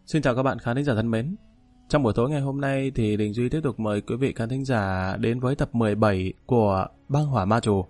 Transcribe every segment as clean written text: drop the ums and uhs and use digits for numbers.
Xin chào các bạn khán thính giả thân mến. Trong buổi tối ngày hôm nay thì Đình Duy tiếp tục mời quý vị khán thính giả đến với tập 17 của Băng Hỏa Ma Trù.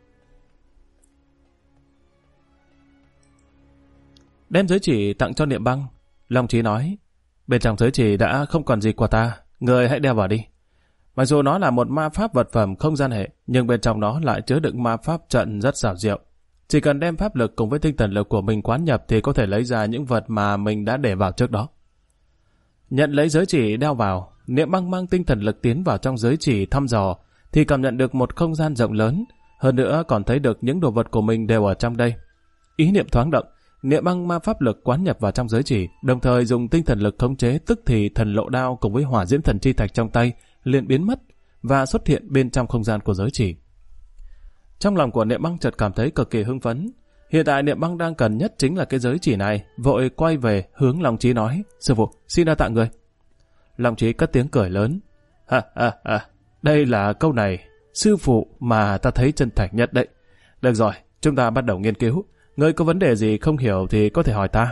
Đem giới chỉ tặng cho Niệm Băng, Long Chí nói: bên trong giới chỉ đã không còn gì của ta, người hãy đeo vào đi. Mặc dù nó là một ma pháp vật phẩm không gian hệ, nhưng bên trong nó lại chứa đựng ma pháp trận rất xảo diệu. Chỉ cần đem pháp lực cùng với tinh thần lực của mình quán nhập thì có thể lấy ra những vật mà mình đã để vào trước đó. Nhận lấy giới chỉ đeo vào, Niệm Băng mang tinh thần lực tiến vào trong giới chỉ thăm dò, thì cảm nhận được một không gian rộng lớn, hơn nữa còn thấy được những đồ vật của mình đều ở trong đây. Ý niệm thoáng động, Niệm Băng ma pháp lực quán nhập vào trong giới chỉ, đồng thời dùng tinh thần lực khống chế tức thì thần lộ đao cùng với hỏa diễm thần chi thạch trong tay liền biến mất và xuất hiện bên trong không gian của giới chỉ. Trong lòng của Niệm Băng chợt cảm thấy cực kỳ hưng phấn. Hiện tại Niệm Băng đang cần nhất chính là cái giới chỉ này, vội quay về hướng Long Chí nói: sư phụ, xin đa tạ người. Long Chí cất tiếng cười lớn: ha ha ha, đây là câu này sư phụ mà ta thấy chân thành nhất đấy. Được rồi, chúng ta bắt đầu nghiên cứu. Ngươi có vấn đề gì không hiểu thì có thể hỏi ta.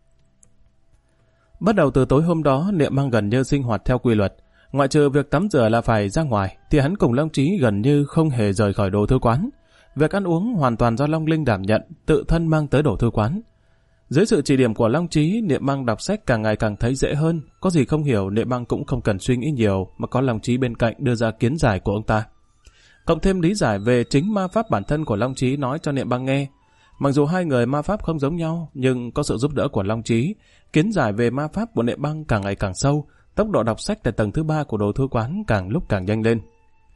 Bắt đầu từ tối hôm đó, Niệm Băng gần như sinh hoạt theo quy luật. Ngoại trừ việc tắm rửa là phải ra ngoài, thì hắn cùng Long Chí gần như không hề rời khỏi đồ thư quán. Việc ăn uống hoàn toàn do Long Linh đảm nhận, tự thân mang tới đồ thư quán. Dưới sự chỉ điểm của Long Chí, Niệm Băng đọc sách càng ngày càng thấy dễ hơn. Có gì không hiểu, Niệm Băng cũng không cần suy nghĩ nhiều, mà có Long Chí bên cạnh đưa ra kiến giải của ông ta. Cộng thêm lý giải về chính ma pháp bản thân của Long Chí nói cho Niệm Băng nghe. Mặc dù hai người ma pháp không giống nhau, nhưng có sự giúp đỡ của Long Chí, kiến giải về ma pháp của Niệm Băng càng ngày càng sâu. Tốc độ đọc sách tại tầng thứ 3 của đồ thư quán càng lúc càng nhanh lên.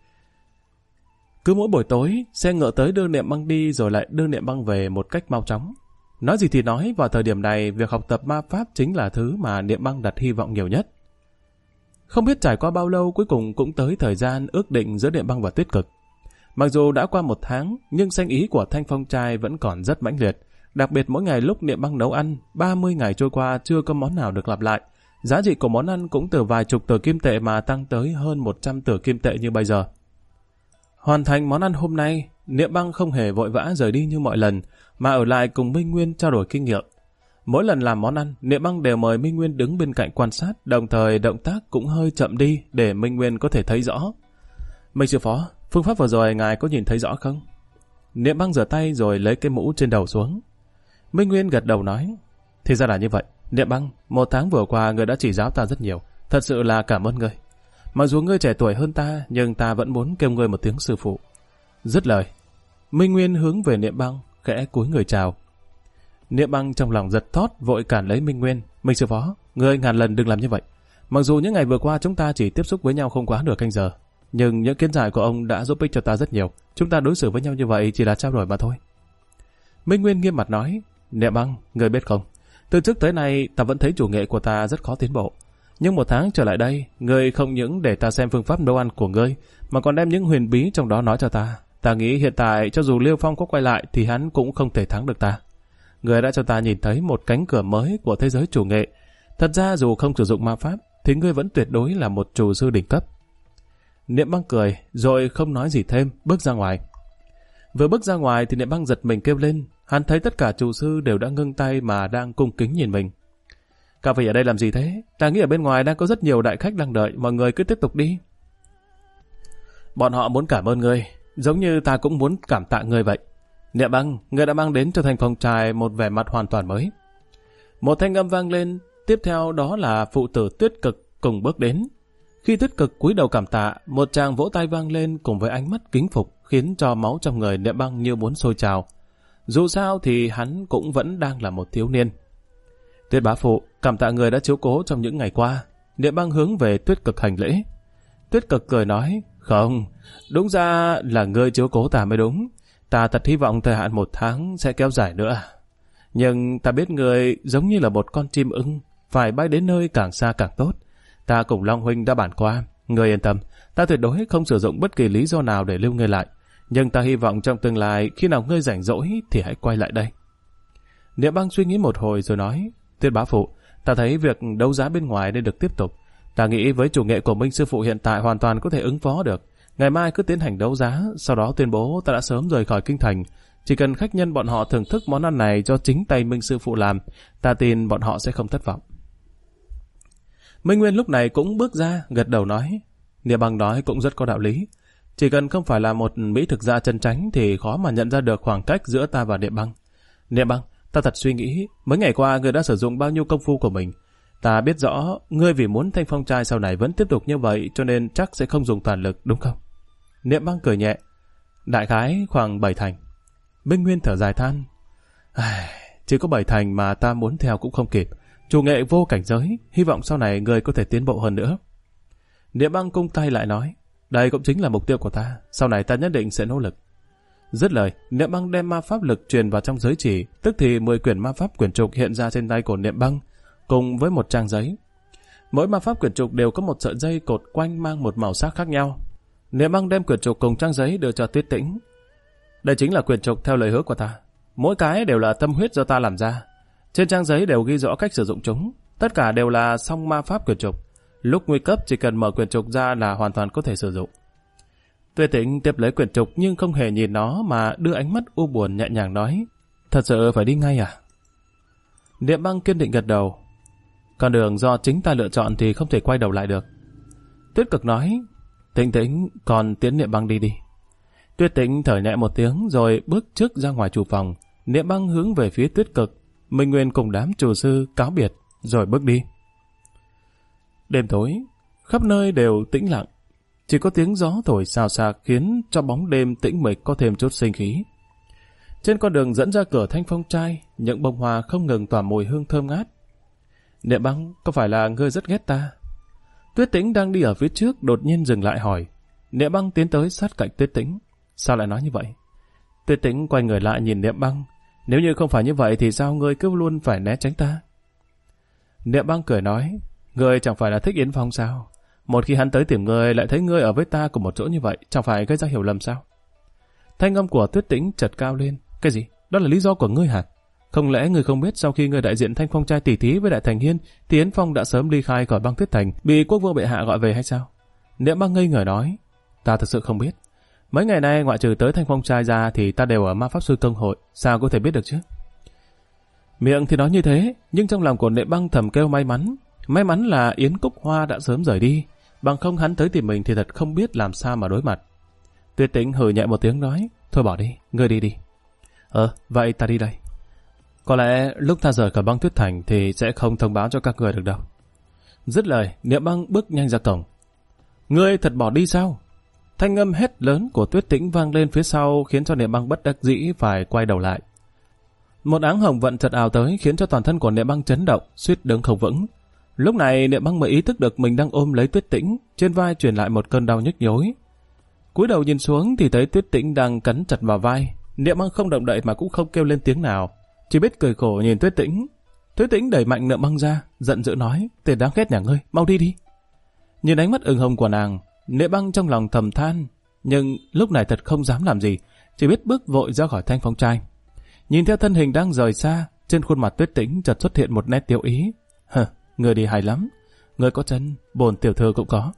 Cứ mỗi buổi tối, xe ngựa tới đưa Niệm Băng đi rồi lại đưa Niệm Băng về một cách mau chóng. Nói gì thì nói, vào thời điểm này, việc học tập ma pháp chính là thứ mà Niệm Băng đặt hy vọng nhiều nhất. Không biết trải qua bao lâu, cuối cùng cũng tới thời gian ước định giữa Niệm Băng và Tuyết Cực. Mặc dù đã qua 1 tháng, nhưng sanh ý của Thanh Phong trai vẫn còn rất mãnh liệt. Đặc biệt mỗi ngày lúc Niệm Băng nấu ăn, 30 ngày trôi qua chưa có món nào được lặp lại. Giá trị của món ăn cũng từ vài chục tờ kim tệ mà tăng tới hơn 100 tờ kim tệ như bây giờ. Hoàn thành món ăn hôm nay, Niệm Băng không hề vội vã rời đi như mọi lần, mà ở lại cùng Minh Nguyên trao đổi kinh nghiệm. Mỗi lần làm món ăn, Niệm Băng đều mời Minh Nguyên đứng bên cạnh quan sát, đồng thời động tác cũng hơi chậm đi để Minh Nguyên có thể thấy rõ. Minh sư phó, phương pháp vừa rồi ngài có nhìn thấy rõ không? Niệm Băng rửa tay rồi lấy cái mũ trên đầu xuống. Minh Nguyên gật đầu nói: thì ra là như vậy. Niệm Băng, 1 tháng vừa qua người đã chỉ giáo ta rất nhiều, thật sự là cảm ơn ngươi. Mặc dù ngươi trẻ tuổi hơn ta, nhưng ta vẫn muốn kêu ngươi một tiếng sư phụ. Dứt lời, Minh Nguyên hướng về Niệm Băng, khẽ cúi người chào. Niệm Băng trong lòng giật thót, vội cản lấy Minh Nguyên: Minh sư phó, ngươi ngàn lần đừng làm như vậy. Mặc dù những ngày vừa qua chúng ta chỉ tiếp xúc với nhau không quá nửa canh giờ, nhưng những kiến giải của ông đã giúp ích cho ta rất nhiều. Chúng ta đối xử với nhau như vậy chỉ là trao đổi mà thôi. Minh Nguyên nghiêm mặt nói: Niệm Băng, ngươi biết không, từ trước tới nay ta vẫn thấy chủ nghệ của ta rất khó tiến bộ. Nhưng 1 tháng trở lại đây, ngươi không những để ta xem phương pháp nấu ăn của ngươi, mà còn đem những huyền bí trong đó nói cho ta. Ta nghĩ hiện tại cho dù Liêu Phong có quay lại thì hắn cũng không thể thắng được ta. Ngươi đã cho ta nhìn thấy một cánh cửa mới của thế giới chủ nghệ. Thật ra dù không sử dụng ma pháp, thì ngươi vẫn tuyệt đối là một chủ sư đỉnh cấp. Niệm Băng cười, rồi không nói gì thêm, bước ra ngoài. Vừa bước ra ngoài thì Niệm Băng giật mình kêu lên. Hắn thấy tất cả chủ sư đều đã ngưng tay mà đang cung kính nhìn mình. Các vị ở đây làm gì thế? Ta nghĩ ở bên ngoài đang có rất nhiều đại khách đang đợi, mọi người cứ tiếp tục đi. Bọn họ muốn cảm ơn ngươi, giống như ta cũng muốn cảm tạ ngươi vậy. Niệm Băng, ngươi đã mang đến cho Thanh Phong trai một vẻ mặt hoàn toàn mới. Một thanh âm vang lên, tiếp theo đó là phụ tử Tuyết Cực cùng bước đến. Khi Tuyết Cực cúi đầu cảm tạ, một tràng vỗ tay vang lên cùng với ánh mắt kính phục, khiến cho máu trong người Niệm Băng như muốn sôi trào. Dù sao thì hắn cũng vẫn đang là một thiếu niên. Tuyết bá phụ, cảm tạ người đã chiếu cố trong những ngày qua. Niệm Băng hướng về Tuyết Cực hành lễ. Tuyết Cực cười nói: không, đúng ra là ngươi chiếu cố ta mới đúng. Ta thật hy vọng thời hạn 1 tháng sẽ kéo dài nữa. Nhưng ta biết ngươi giống như là một con chim ưng, phải bay đến nơi càng xa càng tốt. Ta cùng Long huynh đã bàn qua, ngươi yên tâm, ta tuyệt đối không sử dụng bất kỳ lý do nào để lưu ngươi lại. Nhưng ta hy vọng trong tương lai khi nào ngươi rảnh rỗi thì hãy quay lại đây. Niệm Băng suy nghĩ một hồi rồi nói: Tuyết bá phụ, ta thấy việc đấu giá bên ngoài nên được tiếp tục. Ta nghĩ với chủ nghệ của Minh sư phụ hiện tại hoàn toàn có thể ứng phó được. Ngày mai cứ tiến hành đấu giá, sau đó tuyên bố ta đã sớm rời khỏi kinh thành. Chỉ cần khách nhân bọn họ thưởng thức món ăn này do chính tay Minh sư phụ làm, ta tin bọn họ sẽ không thất vọng. Minh Nguyên lúc này cũng bước ra, gật đầu nói. Niệm Băng nói cũng rất có đạo lý. Chỉ cần không phải là một mỹ thực gia chân chánh thì khó mà nhận ra được khoảng cách giữa ta và Niệm Băng. Niệm Băng, ta thật suy nghĩ, mấy ngày qua ngươi đã sử dụng bao nhiêu công phu của mình. Ta biết rõ, ngươi vì muốn Thanh Phong trai sau này vẫn tiếp tục như vậy cho nên chắc sẽ không dùng toàn lực, đúng không? Niệm Băng cười nhẹ. Đại khái khoảng 7 thành. Minh Nguyên thở dài than. Chỉ có 7 thành mà ta muốn theo cũng không kịp. Chủ nghệ vô cảnh giới, hy vọng sau này ngươi có thể tiến bộ hơn nữa. Niệm Băng cung tay lại nói. Đây cũng chính là mục tiêu của ta, sau này ta nhất định sẽ nỗ lực. Dứt lời, Niệm Băng đem ma pháp lực truyền vào trong giới chỉ, tức thì 10 quyển ma pháp quyển trục hiện ra trên tay của Niệm Băng, cùng với một trang giấy. Mỗi ma pháp quyển trục đều có một sợi dây cột quanh mang một màu sắc khác nhau. Niệm Băng đem quyển trục cùng trang giấy đưa cho Tuyết Tĩnh. Đây chính là quyển trục theo lời hứa của ta. Mỗi cái đều là tâm huyết do ta làm ra. Trên trang giấy đều ghi rõ cách sử dụng chúng. Tất cả đều là song ma pháp quyển trục. Lúc nguy cấp chỉ cần mở quyển trục ra là hoàn toàn có thể sử dụng. Tuyết Tĩnh tiếp lấy quyển trục nhưng không hề nhìn nó mà đưa ánh mắt u buồn nhẹ nhàng nói. Thật sự phải đi ngay à? Niệm Băng kiên định gật đầu. Con đường do chính ta lựa chọn thì không thể quay đầu lại được. Tuyết Cực nói. Tĩnh Tĩnh, còn tiến Niệm Băng đi đi. Tuyết Tĩnh thở nhẹ một tiếng rồi bước trước ra ngoài chủ phòng. Niệm Băng hướng về phía Tuyết Cực. Minh Nguyên cùng đám chủ sư cáo biệt rồi bước đi. Đêm tối, khắp nơi đều tĩnh lặng. Chỉ có tiếng gió thổi xào xạc khiến cho bóng đêm tĩnh mịch có thêm chút sinh khí. Trên con đường dẫn ra cửa Thanh Phong trai, những bông hoa không ngừng tỏa mùi hương thơm ngát. Niệm Băng, có phải là ngươi rất ghét ta? Tuyết Tĩnh đang đi ở phía trước đột nhiên dừng lại hỏi. Niệm Băng tiến tới sát cạnh Tuyết Tĩnh. Sao lại nói như vậy? Tuyết Tĩnh quay người lại nhìn Niệm Băng. Nếu như không phải như vậy thì sao ngươi cứ luôn phải né tránh ta? Niệm Băng cười nói. Ngươi chẳng phải là thích Yến Phong sao? Một khi hắn tới tìm ngươi lại thấy ngươi ở với ta cùng một chỗ như vậy, chẳng phải gây ra hiểu lầm sao? Thanh âm của Tuyết Tĩnh chợt cao lên. Cái gì? Đó là lý do của ngươi hả? Không lẽ ngươi không biết sau khi ngươi đại diện Thanh Phong trai tỉ thí với Đại Thành Hiên thì Yến Phong đã sớm ly khai khỏi Băng Tuyết Thành, bị quốc vương bệ hạ gọi về hay sao? Niệm Băng ngây người nói. Ta thực sự không biết. Mấy ngày nay ngoại trừ tới Thanh Phong trai ra thì ta đều ở ma pháp sư công hội, sao có thể biết được chứ? Miệng thì nói như thế, nhưng trong lòng của Niệm Băng thầm kêu may mắn. May mắn là Yến Cúc Hoa đã sớm rời đi, bằng không hắn tới tìm mình thì thật không biết làm sao mà đối mặt. Tuyết Tĩnh hừ nhẹ một tiếng nói. Thôi bỏ đi, ngươi đi đi. Vậy ta đi đây. Có lẽ lúc ta rời khỏi Băng Tuyết Thành thì sẽ không thông báo cho các người được đâu. Dứt lời, Niệm Băng bước nhanh ra cổng. Ngươi thật bỏ đi sao? Thanh âm hét lớn của Tuyết Tĩnh vang lên phía sau khiến cho Niệm Băng bất đắc dĩ phải quay đầu lại. Một áng hồng vận chợt ào tới khiến cho toàn thân của Niệm Băng chấn động, suýt đứng không vững. Lúc này Niệm Băng mới ý thức được mình đang ôm lấy Tuyết Tĩnh, trên vai truyền lại một cơn đau nhức nhối. Cúi đầu nhìn xuống thì thấy Tuyết Tĩnh đang cắn chặt vào vai. Niệm Băng không động đậy mà cũng không kêu lên tiếng nào, chỉ biết cười khổ nhìn Tuyết Tĩnh. Tuyết Tĩnh đẩy mạnh Niệm Băng ra, giận dữ nói: "Tên đáng ghét nhà ngươi, mau đi đi." Nhìn ánh mắt ửng hồng của nàng, Niệm Băng trong lòng thầm than, nhưng lúc này thật không dám làm gì, chỉ biết bước vội ra khỏi Thanh Phong trai. Nhìn theo thân hình đang rời xa, trên khuôn mặt Tuyết Tĩnh chợt xuất hiện một nét tiêu ý. Người đi hay lắm, người có chân, bổn tiểu thư cũng có.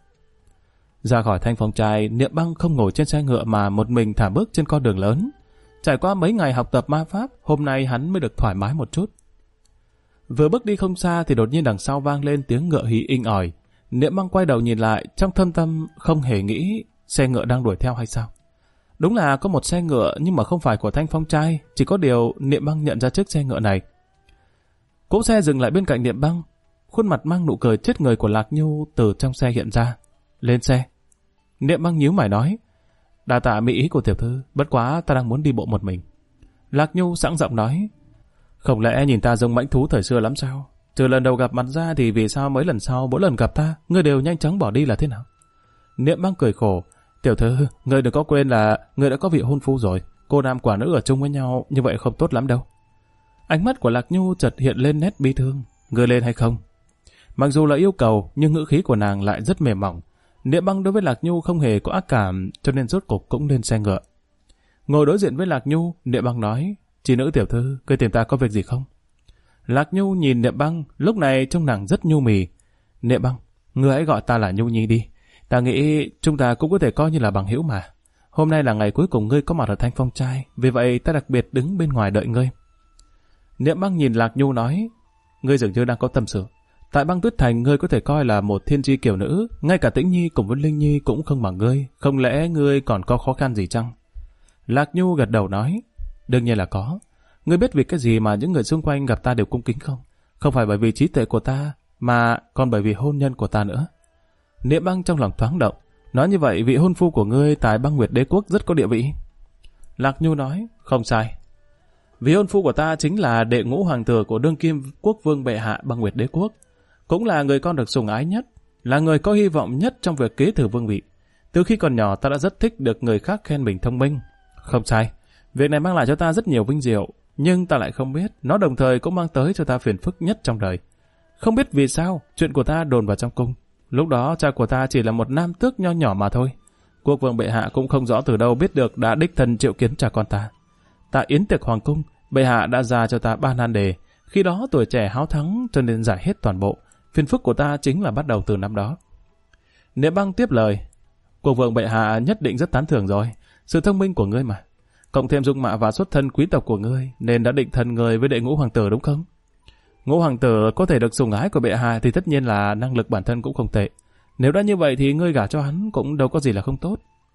Ra khỏi Thanh Phong trai, Niệm Băng không ngồi trên xe ngựa mà một mình thả bước trên con đường lớn. Trải qua mấy ngày học tập ma pháp, hôm nay hắn mới được thoải mái một chút. Vừa bước đi không xa thì đột nhiên đằng sau vang lên tiếng ngựa hí inh ỏi. Niệm Băng quay đầu nhìn lại, trong thâm tâm không hề nghĩ xe ngựa đang đuổi theo hay sao. Đúng là có một xe ngựa nhưng mà không phải của Thanh Phong trai, chỉ có điều Niệm Băng nhận ra chiếc xe ngựa này. Cỗ xe dừng lại bên cạnh Niệm Băng, khuôn mặt mang nụ cười chết người của Lạc Nhu từ trong xe hiện ra. Lên xe. Niệm Băng nhíu mày nói: "Đa tạ mỹ ý của tiểu thư, bất quá ta đang muốn đi bộ một mình." Lạc Nhu sẵn giọng nói: "Không lẽ nhìn ta giống mãnh thú thời xưa lắm sao? Trừ lần đầu gặp mặt ra thì vì sao mấy lần sau mỗi lần gặp ta, ngươi đều nhanh chóng bỏ đi là thế nào?" Niệm Băng cười khổ: "Tiểu thư, ngươi đừng có quên là ngươi đã có vị hôn phu rồi, cô nam quả nữ ở chung với nhau như vậy không tốt lắm đâu." Ánh mắt của Lạc Nhu chợt hiện lên nét bi thương: "Ngươi lên hay không?" Mặc dù là yêu cầu nhưng ngữ khí của nàng lại rất mềm mỏng. Niệm Băng đối với Lạc Nhu không hề có ác cảm, cho nên rốt cục cũng lên xe ngựa. Ngồi đối diện với Lạc Nhu, Niệm Băng nói: "Chị nữ tiểu thư, ngươi tìm ta có việc gì không?" Lạc Nhu nhìn Niệm Băng, lúc này trông nàng rất nhu mì. "Niệm Băng, ngươi hãy gọi ta là Nhu Nhi đi. Ta nghĩ chúng ta cũng có thể coi như là bằng hữu mà. Hôm nay là ngày cuối cùng ngươi có mặt ở Thanh Phong trai, vì vậy ta đặc biệt đứng bên ngoài đợi ngươi." Niệm Băng nhìn Lạc Nhu nói: "Ngươi dường như đang có tâm sự. Tại băng Tuyết Thành ngươi có thể coi là một thiên chi kiều nữ, ngay cả Tĩnh Nhi cùng với Linh Nhi cũng không bằng ngươi, không lẽ ngươi còn có khó khăn gì chăng? Lạc Nhu gật đầu nói, đương nhiên là có. Ngươi biết vì cái gì mà những người xung quanh gặp ta đều cung kính không? Không phải bởi vì trí tuệ của ta, mà còn bởi vì hôn nhân của ta nữa. Niệm Băng trong lòng thoáng động, nói như vậy vị hôn phu của ngươi tại Băng Nguyệt Đế Quốc rất có địa vị. Lạc Nhu nói, không sai. Vị hôn phu của ta chính là đệ ngũ hoàng tử của đương kim quốc vương bệ hạ Băng Nguyệt Đế Quốc, cũng là người con được sủng ái nhất, là người có hy vọng nhất trong việc kế thừa vương vị. Từ khi còn nhỏ ta đã rất thích được người khác khen mình thông minh. Không sai, việc này mang lại cho ta rất nhiều vinh diệu, nhưng ta lại không biết, nó đồng thời cũng mang tới cho ta phiền phức nhất trong đời. Không biết vì sao, chuyện của ta đồn vào trong cung. Lúc đó cha của ta chỉ là một nam tước nho nhỏ mà thôi. Quốc vương bệ hạ cũng không rõ từ đâu biết được đã đích thân triệu kiến cha con ta. Tại yến tiệc hoàng cung, bệ hạ đã ra cho ta 3 nan đề. Khi đó tuổi trẻ háo thắng cho nên giải hết toàn bộ. Phiền phức của ta chính là bắt đầu từ năm đó. Niệm Băng tiếp lời, quốc vương bệ hạ nhất định rất tán thưởng rồi, sự thông minh của ngươi mà. Cộng thêm dung mạo và xuất thân quý tộc của ngươi, nên đã định thân người với đệ ngũ hoàng tử đúng không? Ngũ hoàng tử có thể được sủng ái của bệ hạ thì tất nhiên là năng lực bản thân cũng không tệ. Nếu đã như vậy thì ngươi gả cho hắn cũng đâu có gì là không tốt.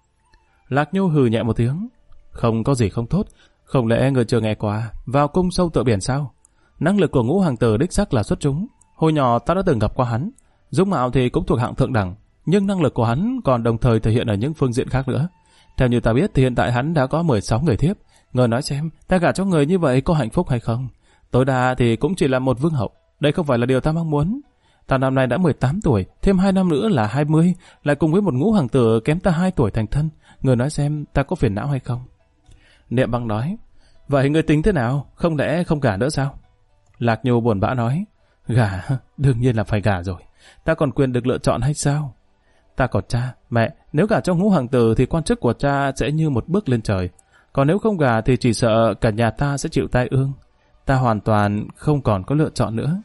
Lạc Nhu hừ nhẹ một tiếng, không có gì không tốt. Không lẽ ngươi chưa nghe qua vào cung sâu tựa biển sao? Năng lực của ngũ hoàng tử đích xác là xuất chúng. Hồi nhỏ ta đã từng gặp qua hắn. Dung mạo thì cũng thuộc hạng thượng đẳng, nhưng năng lực của hắn còn đồng thời thể hiện ở những phương diện khác nữa. Theo như ta biết thì hiện tại hắn đã có 16 người thiếp. Ngươi nói xem, ta gả cho người như vậy có hạnh phúc hay không? Tối đa thì cũng chỉ là một vương hậu. Đây không phải là điều ta mong muốn. Ta năm nay đã 18 tuổi, thêm 2 năm nữa là 20, lại cùng với một ngũ hoàng tử kém ta 2 tuổi thành thân. Ngươi nói xem ta có phiền não hay không? Niệm Băng nói, vậy ngươi tính thế nào? Không lẽ không gả nữa sao? Lạc Nhu buồn bã nói, gả, đương nhiên là phải gả rồi. Ta còn quyền được lựa chọn hay sao? Ta còn cha, mẹ, nếu gả cho ngũ hoàng tử thì quan chức của cha sẽ như một bước lên trời. Còn nếu không gả thì chỉ sợ cả nhà ta sẽ chịu tai ương. Ta hoàn toàn không còn có lựa chọn nữa.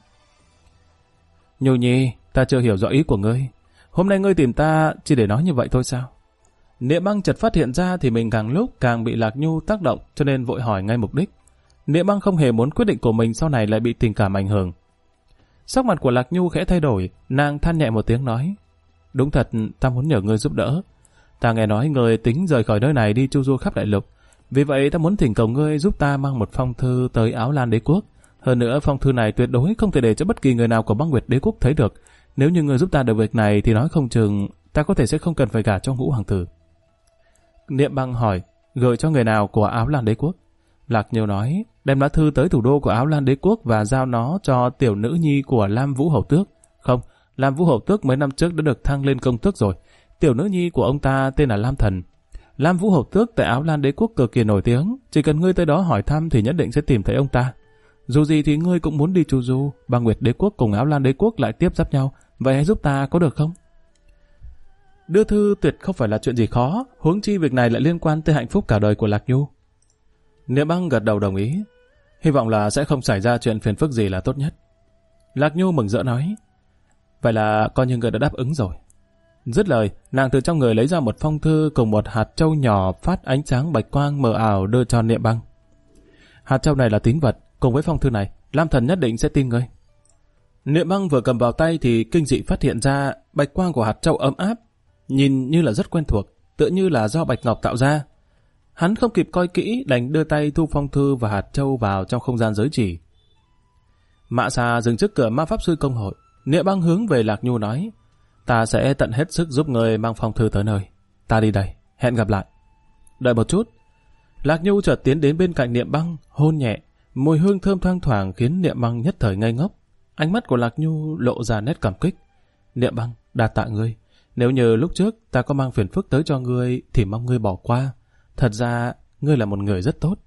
Nhu Nhi, ta chưa hiểu rõ ý của ngươi. Hôm nay ngươi tìm ta chỉ để nói như vậy thôi sao? Niệm Băng chợt phát hiện ra thì mình càng lúc càng bị Lạc Nhu tác động, cho nên vội hỏi ngay mục đích. Niệm Băng không hề muốn quyết định của mình sau này lại bị tình cảm ảnh hưởng. Sắc mặt của Lạc Nhu khẽ thay đổi, nàng than nhẹ một tiếng nói, đúng thật, ta muốn nhờ ngươi giúp đỡ. Ta nghe nói ngươi tính rời khỏi nơi này đi chu du khắp đại lục. Vì vậy ta muốn thỉnh cầu ngươi giúp ta mang một phong thư tới Áo Lan Đế Quốc. Hơn nữa phong thư này tuyệt đối không thể để cho bất kỳ người nào của Băng Nguyệt Đế Quốc thấy được. Nếu như ngươi giúp ta được việc này thì nói không chừng ta có thể sẽ không cần phải gả cho ngũ hoàng tử. Niệm Băng hỏi, gửi cho người nào của Áo Lan Đế Quốc? Lạc Nhu nói, đem lá thư tới thủ đô của Áo Lan Đế Quốc và giao nó cho tiểu nữ nhi của Lam Vũ Hầu Tước. Không, Lam Vũ Hầu Tước mấy năm trước đã được thăng lên công tước rồi. Tiểu nữ nhi của ông ta tên là Lam Thần. Lam Vũ Hầu Tước tại Áo Lan Đế Quốc cực kỳ nổi tiếng, chỉ cần ngươi tới đó hỏi thăm thì nhất định sẽ tìm thấy ông ta. Dù gì thì ngươi cũng muốn đi chu du, Băng Nguyệt Đế Quốc cùng Áo Lan Đế Quốc lại tiếp giáp nhau, vậy hãy giúp ta có được không? Đưa thư tuyệt không phải là chuyện gì khó, huống chi việc này lại liên quan tới hạnh phúc cả đời của Lạc Nhu. Niệm Băng gật đầu đồng ý, hy vọng là sẽ không xảy ra chuyện phiền phức gì là tốt nhất. Lạc Nhu mừng rỡ nói, vậy là coi như người đã đáp ứng rồi. Dứt lời, nàng từ trong người lấy ra một phong thư cùng một hạt châu nhỏ phát ánh sáng bạch quang mờ ảo đưa cho Niệm Băng. Hạt châu này là tín vật, cùng với phong thư này, Lam Thần nhất định sẽ tin ngươi. Niệm Băng vừa cầm vào tay thì kinh dị phát hiện ra bạch quang của hạt châu ấm áp, nhìn như là rất quen thuộc, tựa như là do bạch ngọc tạo ra. Hắn không kịp coi kỹ, đành đưa tay thu phong thư và hạt châu vào trong không gian giới chỉ. Mạ Xà dừng trước cửa ma pháp sư công hội. Niệm Băng hướng về Lạc Nhu nói, ta sẽ tận hết sức giúp người mang phong thư tới nơi. Ta đi đây, hẹn gặp lại. Đợi một chút. Lạc Nhu chợt tiến đến bên cạnh Niệm Băng, hôn nhẹ, mùi hương thơm thoang thoảng khiến Niệm Băng nhất thời ngây ngốc. Ánh mắt của Lạc Nhu lộ ra nét cảm kích. Niệm Băng, đa tạ ngươi. Nếu như lúc trước ta có mang phiền phức tới cho ngươi thì mong ngươi bỏ qua. Thật ra, ngươi là một người rất tốt.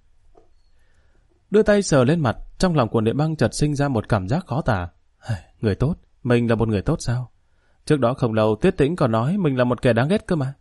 Đưa tay sờ lên mặt, trong lòng của Niệm Băng chợt sinh ra một cảm giác khó tả. Người tốt? Mình là một người tốt sao? Trước đó không lâu Tuyết Tĩnh còn nói mình là một kẻ đáng ghét cơ mà.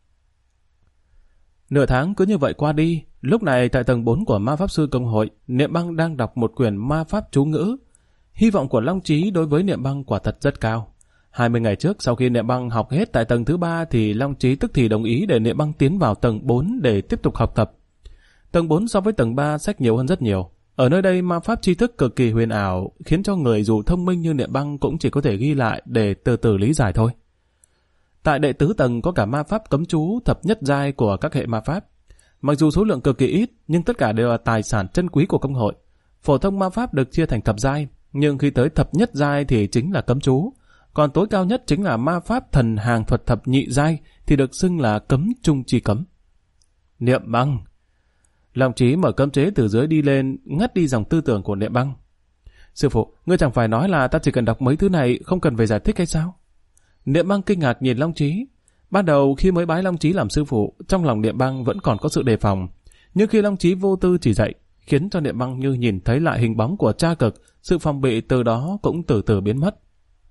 Nửa tháng cứ như vậy qua đi. Lúc này tại tầng 4 của ma pháp sư công hội, Niệm Băng đang đọc một quyển ma pháp chú ngữ. Hy vọng của Long Chí đối với Niệm Băng quả thật rất cao. 20 ngày trước sau khi Niệm Băng học hết tại tầng thứ 3 thì Long Chí tức thì đồng ý để Niệm Băng tiến vào tầng 4 để tiếp tục học tập. Tầng 4 so với tầng 3 sách nhiều hơn rất nhiều. Ở nơi đây ma pháp tri thức cực kỳ huyền ảo, khiến cho người dù thông minh như Niệm Băng cũng chỉ có thể ghi lại để từ từ lý giải thôi. Tại đệ tứ tầng có cả ma pháp cấm chú thập nhất giai của các hệ ma pháp. Mặc dù số lượng cực kỳ ít, nhưng tất cả đều là tài sản chân quý của công hội. Phổ thông ma pháp được chia thành thập giai, nhưng khi tới thập nhất giai thì chính là cấm chú. Còn tối cao nhất chính là ma pháp thần hàng thuật thập nhị giai thì được xưng là cấm trung chi cấm. Niệm Băng. Long Trí mở cấm chế từ dưới đi lên, ngắt đi dòng tư tưởng của Niệm Băng. Sư phụ, ngươi chẳng phải nói là ta chỉ cần đọc mấy thứ này, không cần phải giải thích hay sao? Niệm Băng kinh ngạc nhìn Long Trí. Ban đầu khi mới bái Long Trí làm sư phụ, trong lòng Niệm Băng vẫn còn có sự đề phòng. Nhưng khi Long Trí vô tư chỉ dạy, khiến cho Niệm Băng như nhìn thấy lại hình bóng của cha cực, sự phòng bị từ đó cũng từ từ biến mất.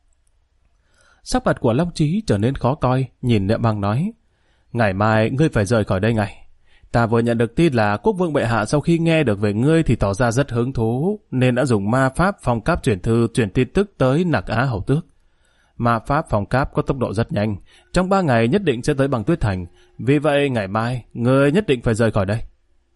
Sắc mặt của Long Trí trở nên khó coi, nhìn Niệm Băng nói: ngày mai ngươi phải rời khỏi đây ngay. Ta vừa nhận được tin là Quốc vương bệ hạ sau khi nghe được về ngươi thì tỏ ra rất hứng thú, nên đã dùng ma pháp phong cáp truyền thư truyền tin tức tới Nặc Á Hầu Tước. Ma pháp phong cáp có tốc độ rất nhanh, trong 3 ngày nhất định sẽ tới Băng Tuyết Thành, vì vậy ngày mai ngươi nhất định phải rời khỏi đây.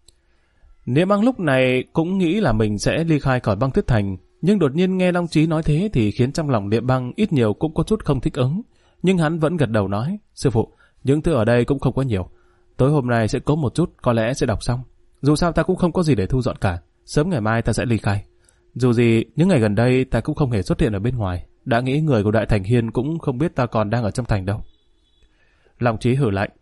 Niệm Băng lúc này cũng nghĩ là mình sẽ ly khai khỏi Băng Tuyết Thành, nhưng đột nhiên nghe Long Trí nói thế thì khiến trong lòng Niệm Băng ít nhiều cũng có chút không thích ứng, nhưng hắn vẫn gật đầu nói: sư phụ, những thứ ở đây cũng không có nhiều. Tối hôm nay sẽ có một chút, có lẽ sẽ đọc xong. Dù sao ta cũng không có gì để thu dọn cả. Sớm ngày mai ta sẽ ly khai. Dù gì, những ngày gần đây ta cũng không hề xuất hiện ở bên ngoài. Đã nghĩ người của Đại Thành Hiên cũng không biết ta còn đang ở trong thành đâu. Long Trí hử lạnh: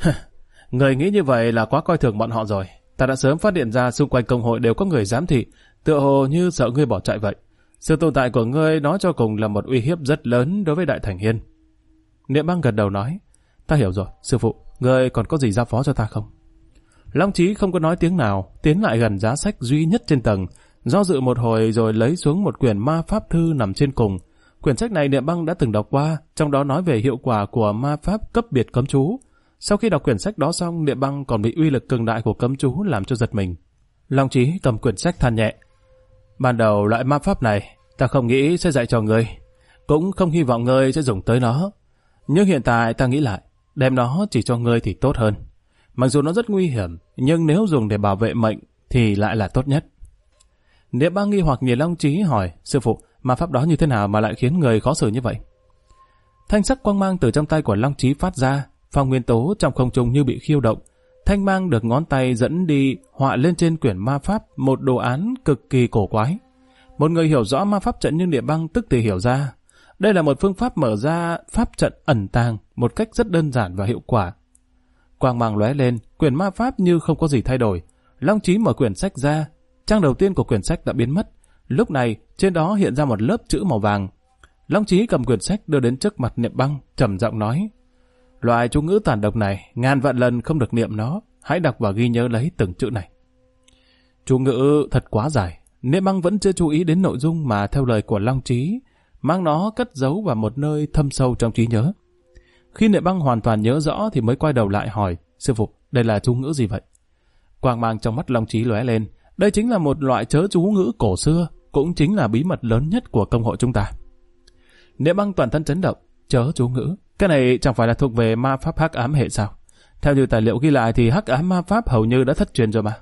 người nghĩ như vậy là quá coi thường bọn họ rồi. Ta đã sớm phát hiện ra xung quanh công hội đều có người giám thị, tựa hồ như sợ ngươi bỏ chạy vậy. Sự tồn tại của ngươi nói cho cùng là một uy hiếp rất lớn đối với Đại Thành Hiên. Niệm Băng gật đầu nói: ta hiểu rồi, sư phụ. Ngươi còn có gì giao phó cho ta không? Long Trí không có nói tiếng nào, tiến lại gần giá sách duy nhất trên tầng, do dự một hồi rồi lấy xuống một quyển ma pháp thư nằm trên cùng. Quyển sách này Niệm Băng đã từng đọc qua, trong đó nói về hiệu quả của ma pháp cấp biệt cấm chú. Sau khi đọc quyển sách đó xong, Niệm Băng còn bị uy lực cường đại của cấm chú làm cho giật mình. Long Trí cầm quyển sách than nhẹ: ban đầu loại ma pháp này ta không nghĩ sẽ dạy cho ngươi, cũng không hy vọng ngươi sẽ dùng tới nó. Nhưng hiện tại ta nghĩ lại, đem nó chỉ cho ngươi thì tốt hơn. Mặc dù nó rất nguy hiểm, nhưng nếu dùng để bảo vệ mệnh thì lại là tốt nhất. Niệm Băng nghi hoặc nhìn Long Trí hỏi: sư phụ, ma pháp đó như thế nào mà lại khiến người khó xử như vậy? Thanh sắc quang mang từ trong tay của Long Trí phát ra, phong nguyên tố trong không trung như bị khiêu động. Thanh mang được ngón tay dẫn đi họa lên trên quyển ma pháp một đồ án cực kỳ cổ quái. Một người hiểu rõ ma pháp trận như Niệm Băng tức thì hiểu ra, đây là một phương pháp mở ra pháp trận ẩn tàng một cách rất đơn giản và hiệu quả. Quang mang lóe lên, quyển ma pháp như không có gì thay đổi. Long Trí mở quyển sách ra, trang đầu tiên của quyển sách đã biến mất. Lúc này, trên đó hiện ra một lớp chữ màu vàng. Long Trí cầm quyển sách đưa đến trước mặt Niệm Băng, trầm giọng nói: loại chú ngữ tàn độc này, ngàn vạn lần không được niệm nó, hãy đọc và ghi nhớ lấy từng chữ này. Chú ngữ thật quá dài, Niệm Băng vẫn chưa chú ý đến nội dung mà theo lời của Long Trí, mang nó cất giấu vào một nơi thâm sâu trong trí nhớ. Khi Niệm Băng hoàn toàn nhớ rõ thì mới quay đầu lại hỏi: sư phụ, đây là chú ngữ gì vậy? Quang mang trong mắt Long Trí lóe lên, đây chính là một loại chớ chú ngữ cổ xưa, cũng chính là bí mật lớn nhất của công hội chúng ta. Niệm Băng toàn thân chấn động: chớ chú ngữ, cái này chẳng phải là thuộc về ma pháp hắc ám hệ sao? Theo như tài liệu ghi lại thì hắc ám ma pháp hầu như đã thất truyền rồi mà.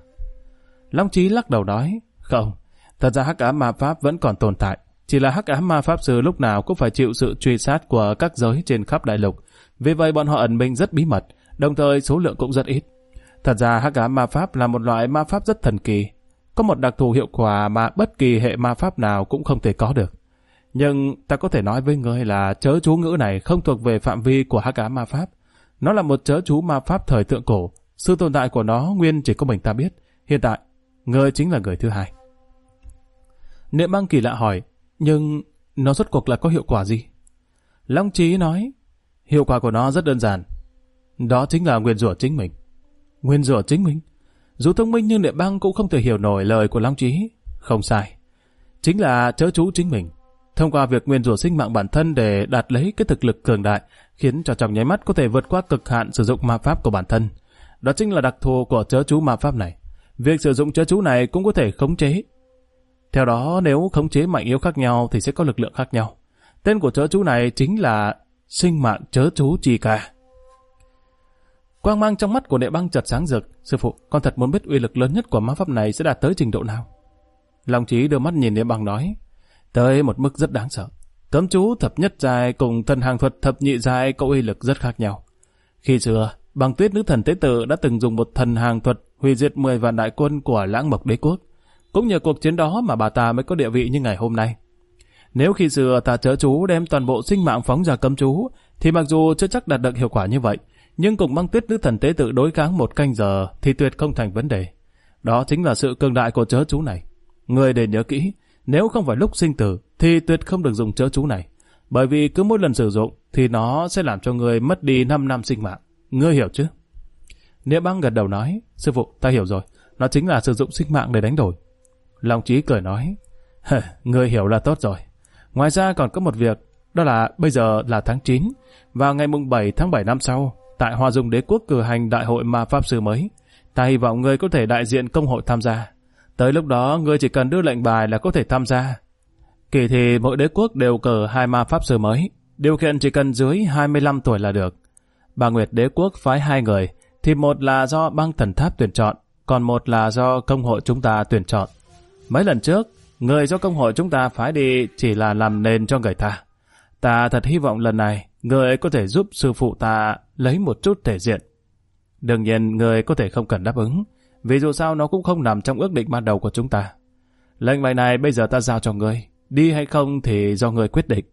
Long Trí lắc đầu nói: không, thật ra hắc ám ma pháp vẫn còn tồn tại. Chỉ là hắc ám ma pháp sư lúc nào cũng phải chịu sự truy sát của các giới trên khắp đại lục. Vì vậy bọn họ ẩn mình rất bí mật, đồng thời số lượng cũng rất ít. Thật ra hắc ám ma pháp là một loại ma pháp rất thần kỳ, có một đặc thù hiệu quả mà bất kỳ hệ ma pháp nào cũng không thể có được. Nhưng ta có thể nói với ngươi là chớ chú ngữ này không thuộc về phạm vi của hắc ám ma pháp. Nó là một chớ chú ma pháp thời thượng cổ, sự tồn tại của nó nguyên chỉ có mình ta biết. Hiện tại, ngươi chính là người thứ hai. Niệm Băng kỳ lạ hỏi: nhưng nó rốt cuộc là có hiệu quả gì? Long Trí nói: hiệu quả của nó rất đơn giản, đó chính là nguyền rủa chính mình. Nguyền rủa chính mình? Dù thông minh nhưng Niệm Băng cũng không thể hiểu nổi lời của Long Trí. Không sai, chính là chớ chú chính mình. Thông qua việc nguyền rủa sinh mạng bản thân để đạt lấy cái thực lực cường đại, khiến cho trong nháy mắt có thể vượt qua cực hạn sử dụng ma pháp của bản thân. Đó chính là đặc thù của chớ chú ma pháp này. Việc sử dụng chớ chú này cũng có thể khống chế. Theo đó, nếu khống chế mạnh yếu khác nhau thì sẽ có lực lượng khác nhau. Tên của chớ chú này chính là sinh mạng chớ chú chi ca. Quang mang trong mắt của Niệm Băng chợt sáng rực: sư phụ, con thật muốn biết uy lực lớn nhất của ma pháp này sẽ đạt tới trình độ nào? Long Chí đưa mắt nhìn Niệm Băng nói, tới một mức rất đáng sợ. Cấm chú thập nhất giai cùng thần hàng thuật thập nhị giai có uy lực rất khác nhau. Khi xưa, Băng Tuyết nữ thần tế tự đã từng dùng một thần hàng thuật hủy diệt 10 vạn đại quân của Lãng Mộc Đế quốc. Cũng nhờ cuộc chiến đó mà bà ta mới có địa vị như ngày hôm nay. Nếu khi xưa ta chớ chú đem toàn bộ sinh mạng phóng ra cấm chú, thì mặc dù chưa chắc đạt được hiệu quả như vậy, nhưng cùng Băng Tuyết nữ thần tế tự đối kháng 1 canh giờ thì tuyệt không thành vấn đề. Đó chính là sự cường đại của chớ chú này. Người để nhớ kỹ, nếu không phải lúc sinh tử thì tuyệt không được dùng chớ chú này, bởi vì cứ mỗi lần sử dụng thì nó sẽ làm cho người mất đi 5 năm sinh mạng. Ngươi hiểu chứ? Niệm Băng gật đầu nói, sư phụ, ta hiểu rồi, nó chính là sử dụng sinh mạng để đánh đổi. Long Chí cười nói, ngươi hiểu là tốt rồi. Ngoài ra còn có một việc, đó là bây giờ là tháng 9, vào ngày mùng 7 tháng 7 năm sau, tại Hoa Dung Đế quốc cử hành đại hội ma pháp sư mới. Ta hy vọng ngươi có thể đại diện công hội tham gia. Tới lúc đó ngươi chỉ cần đưa lệnh bài là có thể tham gia. Kỳ thì mỗi đế quốc đều cử 2 ma pháp sư mới, điều kiện chỉ cần dưới 25 tuổi là được. Bà Nguyệt Đế quốc phái 2 người, thì một là do Băng Thần Tháp tuyển chọn, còn một là do công hội chúng ta tuyển chọn. Mấy lần trước, người do công hội chúng ta phái đi chỉ là làm nền cho người ta. Ta thật hy vọng lần này người có thể giúp sư phụ ta lấy một chút thể diện. Đương nhiên người có thể không cần đáp ứng, vì dù sao nó cũng không nằm trong ước định ban đầu của chúng ta. Lệnh bài này bây giờ ta giao cho người, đi hay không thì do người quyết định.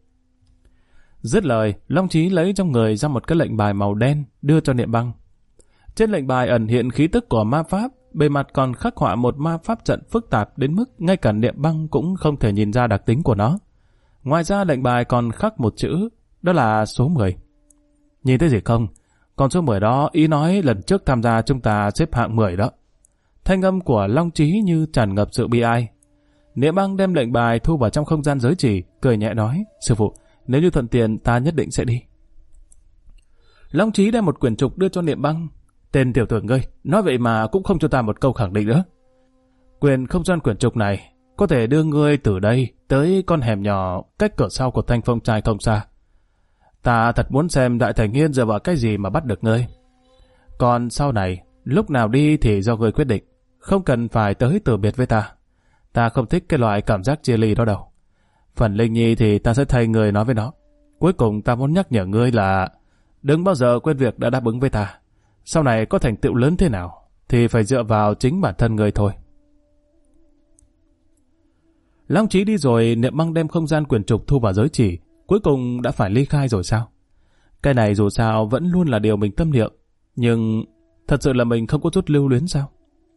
Dứt lời, Long Chí lấy trong người ra một cái lệnh bài màu đen đưa cho Niệm Băng. Trên lệnh bài ẩn hiện khí tức của ma pháp, bề mặt còn khắc họa một ma pháp trận phức tạp đến mức ngay cả Niệm Băng cũng không thể nhìn ra đặc tính của nó. Ngoài ra lệnh bài còn khắc một chữ, đó là số 10. Nhìn thấy gì không? Còn số 10 đó ý nói lần trước tham gia chúng ta xếp hạng 10 đó. Thanh âm của Long Chí như tràn ngập sự bi ai. Niệm Băng đem lệnh bài thu vào trong không gian giới chỉ, cười nhẹ nói, sư phụ, nếu như thuận tiện ta nhất định sẽ đi. Long Chí đem một quyển trục đưa cho Niệm Băng. Tên tiểu tử ngươi, nói vậy mà cũng không cho ta một câu khẳng định nữa. Quyền không gian quyển trục này có thể đưa ngươi từ đây tới con hẻm nhỏ cách cửa sau của Thanh Phong trai không xa. Ta thật muốn xem Đại Thành Hiên dựa vào cái gì mà bắt được ngươi. Còn sau này, lúc nào đi thì do ngươi quyết định, không cần phải tới từ biệt với ta. Ta không thích cái loại cảm giác chia ly đó đâu. Phần Linh Nhi thì ta sẽ thay người nói với nó. Cuối cùng ta muốn nhắc nhở ngươi là đừng bao giờ quên việc đã đáp ứng với ta. Sau này có thành tựu lớn thế nào thì phải dựa vào chính bản thân ngươi thôi. Long Chí đi rồi, Niệm Băng đem không gian quyển trục thu vào giới chỉ, cuối cùng đã phải ly khai rồi sao? Cái này dù sao vẫn luôn là điều mình tâm niệm, nhưng thật sự là mình không có chút lưu luyến sao?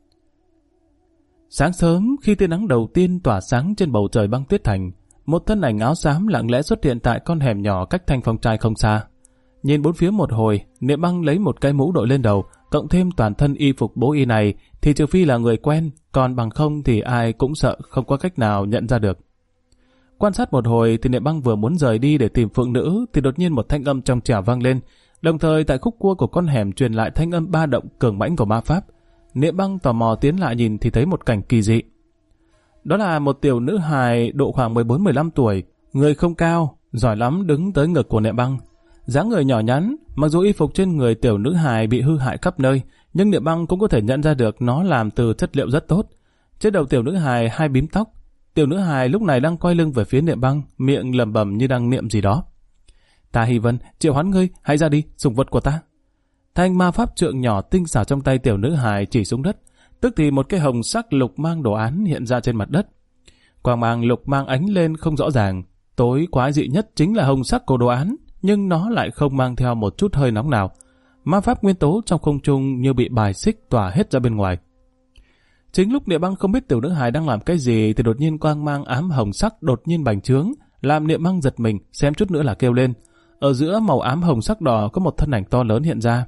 Sáng sớm, khi tia nắng đầu tiên tỏa sáng trên bầu trời băng tuyết thành, một thân ảnh áo xám lặng lẽ xuất hiện tại con hẻm nhỏ cách Thanh Phong trai không xa. Nhìn bốn phía một hồi, Niệm Băng lấy một cái mũ đội lên đầu, cộng thêm toàn thân y phục bố y này, thì trừ phi là người quen, còn bằng không thì ai cũng sợ không có cách nào nhận ra được. Quan sát một hồi thì Niệm Băng vừa muốn rời đi để tìm phượng nữ, thì đột nhiên một thanh âm trong trẻo vang lên, đồng thời tại khúc cua của con hẻm truyền lại thanh âm ba động cường mãnh của ma pháp. Niệm Băng tò mò tiến lại nhìn thì thấy một cảnh kỳ dị. Đó là một tiểu nữ hài độ khoảng 14-15 tuổi, người không cao, giỏi lắm đứng tới ngực của Niệm Băng. Dáng người nhỏ nhắn, mặc dù y phục trên người tiểu nữ hài bị hư hại khắp nơi, nhưng Niệm Băng cũng có thể nhận ra được nó làm từ chất liệu rất tốt. Trên đầu tiểu nữ hài 2 bím tóc. Tiểu nữ hài lúc này đang quay lưng về phía Niệm Băng, miệng lẩm bẩm như đang niệm gì đó. Ta Hy Vân, triệu hoán ngươi, hãy ra đi, sủng vật của ta. Thanh ma pháp trượng nhỏ tinh xảo trong tay tiểu nữ hài chỉ xuống đất, tức thì một cái hồng sắc lục mang đồ án hiện ra trên mặt đất. Quang mang lục mang ánh lên không rõ ràng, tối quái dị nhất chính là hồng sắc của đồ án, nhưng nó lại không mang theo một chút hơi nóng nào. Ma pháp nguyên tố trong không trung như bị bài xích tỏa hết ra bên ngoài. Chính lúc Niệm Băng không biết tiểu nữ hài đang làm cái gì thì đột nhiên quang mang ám hồng sắc đột nhiên bành trướng, làm Niệm Băng giật mình, xem chút nữa là kêu lên. Ở giữa màu ám hồng sắc đỏ có một thân ảnh to lớn hiện ra.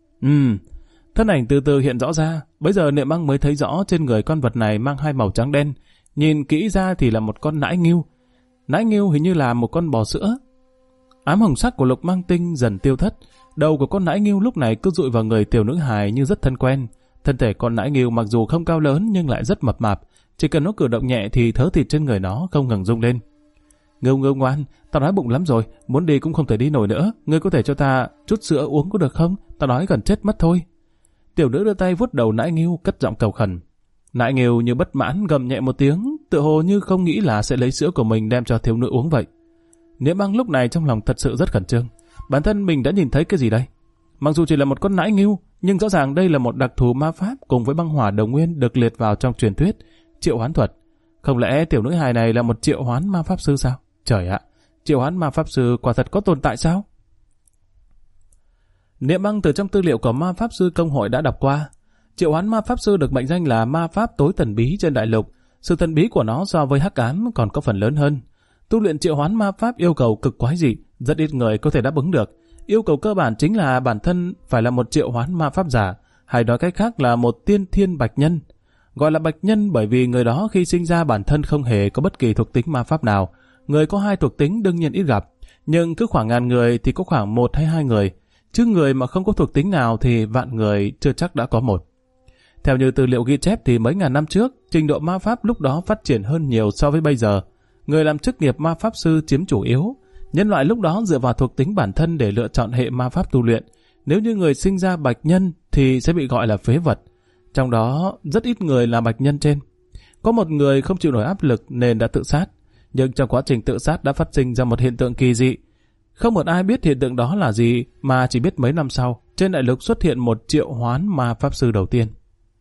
Thân ảnh từ từ hiện rõ ra, bây giờ Niệm Băng mới thấy rõ trên người con vật này mang 2 màu trắng đen, nhìn kỹ ra thì là một con nãi ngưu. Nãi ngưu hình như là một con bò sữa. Ám hồng sắc của lục mang tinh dần tiêu thất, đầu của con nãi ngưu lúc này cứ dụi vào người tiểu nữ hài như rất thân quen. Thân thể con nãi ngưu mặc dù không cao lớn nhưng lại rất mập mạp, chỉ cần nó cử động nhẹ thì thớ thịt trên người nó không ngừng rung lên. Ngưu ngưu ngoan, tao đói bụng lắm rồi, muốn đi cũng không thể đi nổi nữa, ngươi có thể cho ta chút sữa uống có được không? Tao đói gần chết mất thôi. Tiểu nữ đưa tay vuốt đầu nãi ngưu, cất giọng cầu khẩn. Nãi ngưu như bất mãn gầm nhẹ một tiếng, tựa hồ như không nghĩ là sẽ lấy sữa của mình đem cho thiếu nữ uống vậy. Niệm Băng lúc này trong lòng thật sự rất khẩn trương. Bản thân mình đã nhìn thấy cái gì đây? Mặc dù chỉ là một con nãi ngưu, nhưng rõ ràng đây là một đặc thù ma pháp cùng với băng hỏa đồng nguyên được liệt vào trong truyền thuyết triệu hoán thuật. Không lẽ tiểu nữ hài này là một triệu hoán ma pháp sư sao? Trời ạ, triệu hoán ma pháp sư quả thật có tồn tại sao? Niệm Băng từ trong tư liệu của ma pháp sư công hội đã đọc qua. Triệu hoán ma pháp sư được mệnh danh là ma pháp tối thần bí trên đại lục. Sự thần bí của nó so với hắc ám còn có phần lớn hơn. Tu luyện triệu hoán ma pháp yêu cầu cực quái dị, rất ít người có thể đáp ứng được. Yêu cầu cơ bản chính là bản thân phải là một triệu hoán ma pháp giả, hay nói cách khác là một tiên thiên bạch nhân. Gọi là bạch nhân bởi vì người đó khi sinh ra bản thân không hề có bất kỳ thuộc tính ma pháp nào. Người có 2 thuộc tính đương nhiên ít gặp, nhưng cứ khoảng 1000 người thì có khoảng 1 hay 2 người. Chứ người mà không có thuộc tính nào thì vạn người chưa chắc đã có một. Theo như tư liệu ghi chép thì mấy ngàn năm trước, trình độ ma pháp lúc đó phát triển hơn nhiều so với bây giờ. Người làm chức nghiệp ma pháp sư chiếm chủ yếu. Nhân loại lúc đó dựa vào thuộc tính bản thân để lựa chọn hệ ma pháp tu luyện. Nếu như người sinh ra bạch nhân thì sẽ bị gọi là phế vật. Trong đó rất ít người là bạch nhân trên. Có một người không chịu nổi áp lực nên đã tự sát. Nhưng trong quá trình tự sát đã phát sinh ra một hiện tượng kỳ dị. Không một ai biết hiện tượng đó là gì, mà chỉ biết mấy năm sau, trên đại lục xuất hiện một triệu hoán ma pháp sư đầu tiên.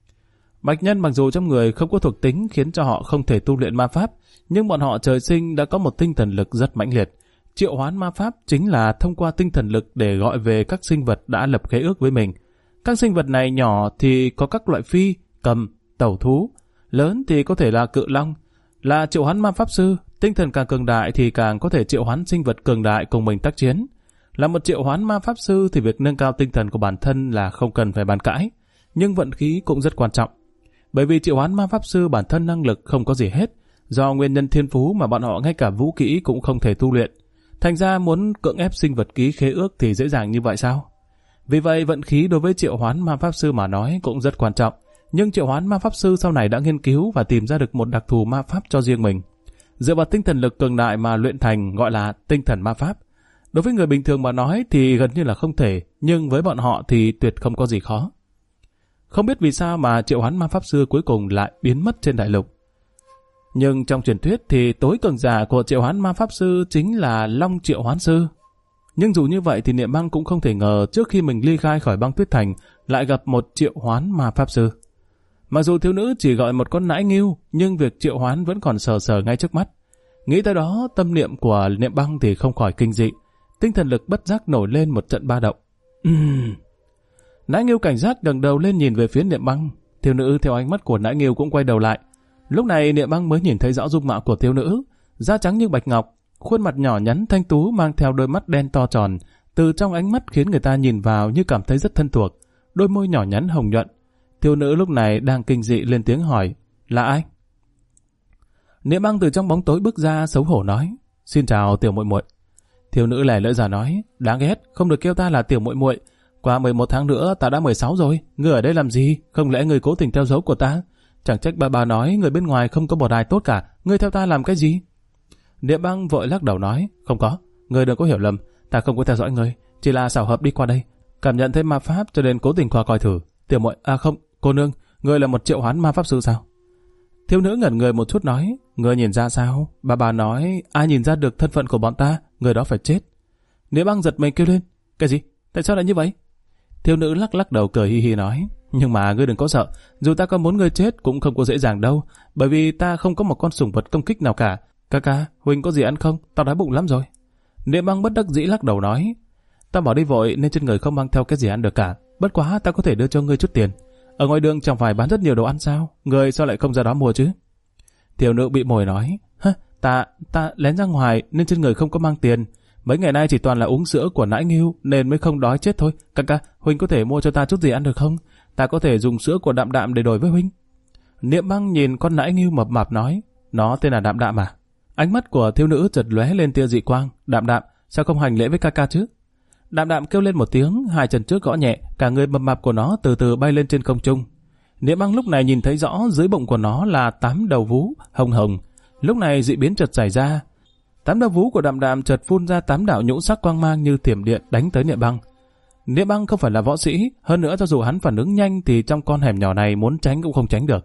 Bạch nhân mặc dù trong người không có thuộc tính khiến cho họ không thể tu luyện ma pháp, nhưng bọn họ trời sinh đã có một tinh thần lực rất mãnh liệt. Triệu hoán ma pháp chính là thông qua tinh thần lực để gọi về các sinh vật đã lập khế ước với mình. Các sinh vật này nhỏ thì có các loại phi, cầm, tẩu thú, lớn thì có thể là cự long. Là triệu hoán ma pháp sư, tinh thần càng cường đại thì càng có thể triệu hoán sinh vật cường đại cùng mình tác chiến. Là một triệu hoán ma pháp sư thì việc nâng cao tinh thần của bản thân là không cần phải bàn cãi, nhưng vận khí cũng rất quan trọng. Bởi vì triệu hoán ma pháp sư bản thân năng lực không có gì hết, do nguyên nhân thiên phú mà bọn họ ngay cả vũ kỹ cũng không thể tu luyện. Thành ra muốn cưỡng ép sinh vật ký khế ước thì dễ dàng như vậy sao? Vì vậy vận khí đối với triệu hoán ma pháp sư mà nói cũng rất quan trọng. Nhưng triệu hoán ma pháp sư sau này đã nghiên cứu và tìm ra được một đặc thù ma pháp cho riêng mình. Dựa vào tinh thần lực cường đại mà luyện thành gọi là tinh thần ma pháp. Đối với người bình thường mà nói thì gần như là không thể, nhưng với bọn họ thì tuyệt không có gì khó. Không biết vì sao mà triệu hoán ma pháp sư cuối cùng lại biến mất trên đại lục. Nhưng trong truyền thuyết thì tối cường giả của triệu hoán ma pháp sư chính là Long Triệu Hoán Sư. Nhưng dù như vậy thì Niệm Băng cũng không thể ngờ trước khi mình ly khai khỏi băng tuyết thành lại gặp một triệu hoán ma pháp sư. Mặc dù thiếu nữ chỉ gọi một con nãi ngưu, nhưng việc triệu hoán vẫn còn sờ sờ ngay trước mắt. Nghĩ tới đó, tâm niệm của Niệm Băng thì không khỏi kinh dị. Tinh thần lực bất giác nổi lên một trận ba động. Nãi ngưu cảnh giác ngẩng đầu lên nhìn về phía Niệm Băng. Thiếu nữ theo ánh mắt của nãi ngưu cũng quay đầu lại. Lúc này Niệm Băng mới nhìn thấy rõ dung mạo của thiếu nữ, da trắng như bạch ngọc, khuôn mặt nhỏ nhắn thanh tú mang theo đôi mắt đen to tròn, từ trong ánh mắt khiến người ta nhìn vào như cảm thấy rất thân thuộc, đôi môi nhỏ nhắn hồng nhuận. Thiếu nữ lúc này đang kinh dị lên tiếng hỏi, là ai? Niệm Băng từ trong bóng tối bước ra xấu hổ nói, xin chào tiểu muội muội. Thiếu nữ lẻ lưỡi ra nói, đáng ghét, không được kêu ta là tiểu muội muội. Qua 11 tháng nữa ta đã 16 rồi, ngươi ở đây làm gì? Không lẽ ngươi cố tình theo dấu của ta? Chẳng trách bà nói người bên ngoài không có một ai tốt cả, ngươi theo ta làm cái gì? Niệm Băng vội lắc đầu nói, không có, ngươi đừng có hiểu lầm, ta không có theo dõi ngươi, chỉ là xảo hợp đi qua đây, cảm nhận thấy ma pháp cho nên cố tình qua coi thử. Tiểu muội, không, cô nương, ngươi là một triệu hoán ma pháp sư sao? Thiếu nữ ngẩn người một chút nói, ngươi nhìn ra sao? Bà nói, ai nhìn ra được thân phận của bọn ta, người đó phải chết. Niệm Băng giật mình kêu lên, cái gì? Tại sao lại như vậy? Thiếu nữ lắc lắc đầu cười hi hi nói, nhưng mà ngươi đừng có sợ, dù ta có muốn ngươi chết cũng không có dễ dàng đâu, bởi vì ta không có một con sủng vật công kích nào cả. Ca, huynh có gì ăn không? Tao đói bụng lắm rồi. Niệm Băng bất đắc dĩ lắc đầu nói, ta bỏ đi vội nên trên người không mang theo cái gì ăn được cả, bất quá ta có thể đưa cho ngươi chút tiền. Ở ngoài đường chẳng phải bán rất nhiều đồ ăn sao? Ngươi sao lại không ra đó mua chứ? Thiếu nữ bị mồi nói, ta lén ra ngoài nên trên người không có mang tiền. Mấy ngày nay chỉ toàn là uống sữa của nãi ngưu nên mới không đói chết thôi. Ca, huynh có thể mua cho ta chút gì ăn được không? Ta có thể dùng sữa của Đạm Đạm để đổi với huynh. Niệm Băng nhìn con nãi ngưu mập mạp nói, nó tên là Đạm Đạm à? Ánh mắt của thiếu nữ chợt lóe lên tia dị quang. Đạm Đạm, sao không hành lễ với ca chứ? Đạm Đạm kêu lên một tiếng, hai chân trước gõ nhẹ, cả người mập mạp của nó từ từ bay lên trên không trung. Niệm Băng lúc này nhìn thấy rõ dưới bụng của nó là 8 đầu vú hồng hồng. Lúc này dị biến chợt xảy ra. 8 đầu vú của Đạm Đạm chợt phun ra 8 đạo nhũ sắc quang mang như thiểm điện đánh tới Niệm Băng. Niệm Băng không phải là võ sĩ, hơn nữa cho dù hắn phản ứng nhanh thì trong con hẻm nhỏ này muốn tránh cũng không tránh được.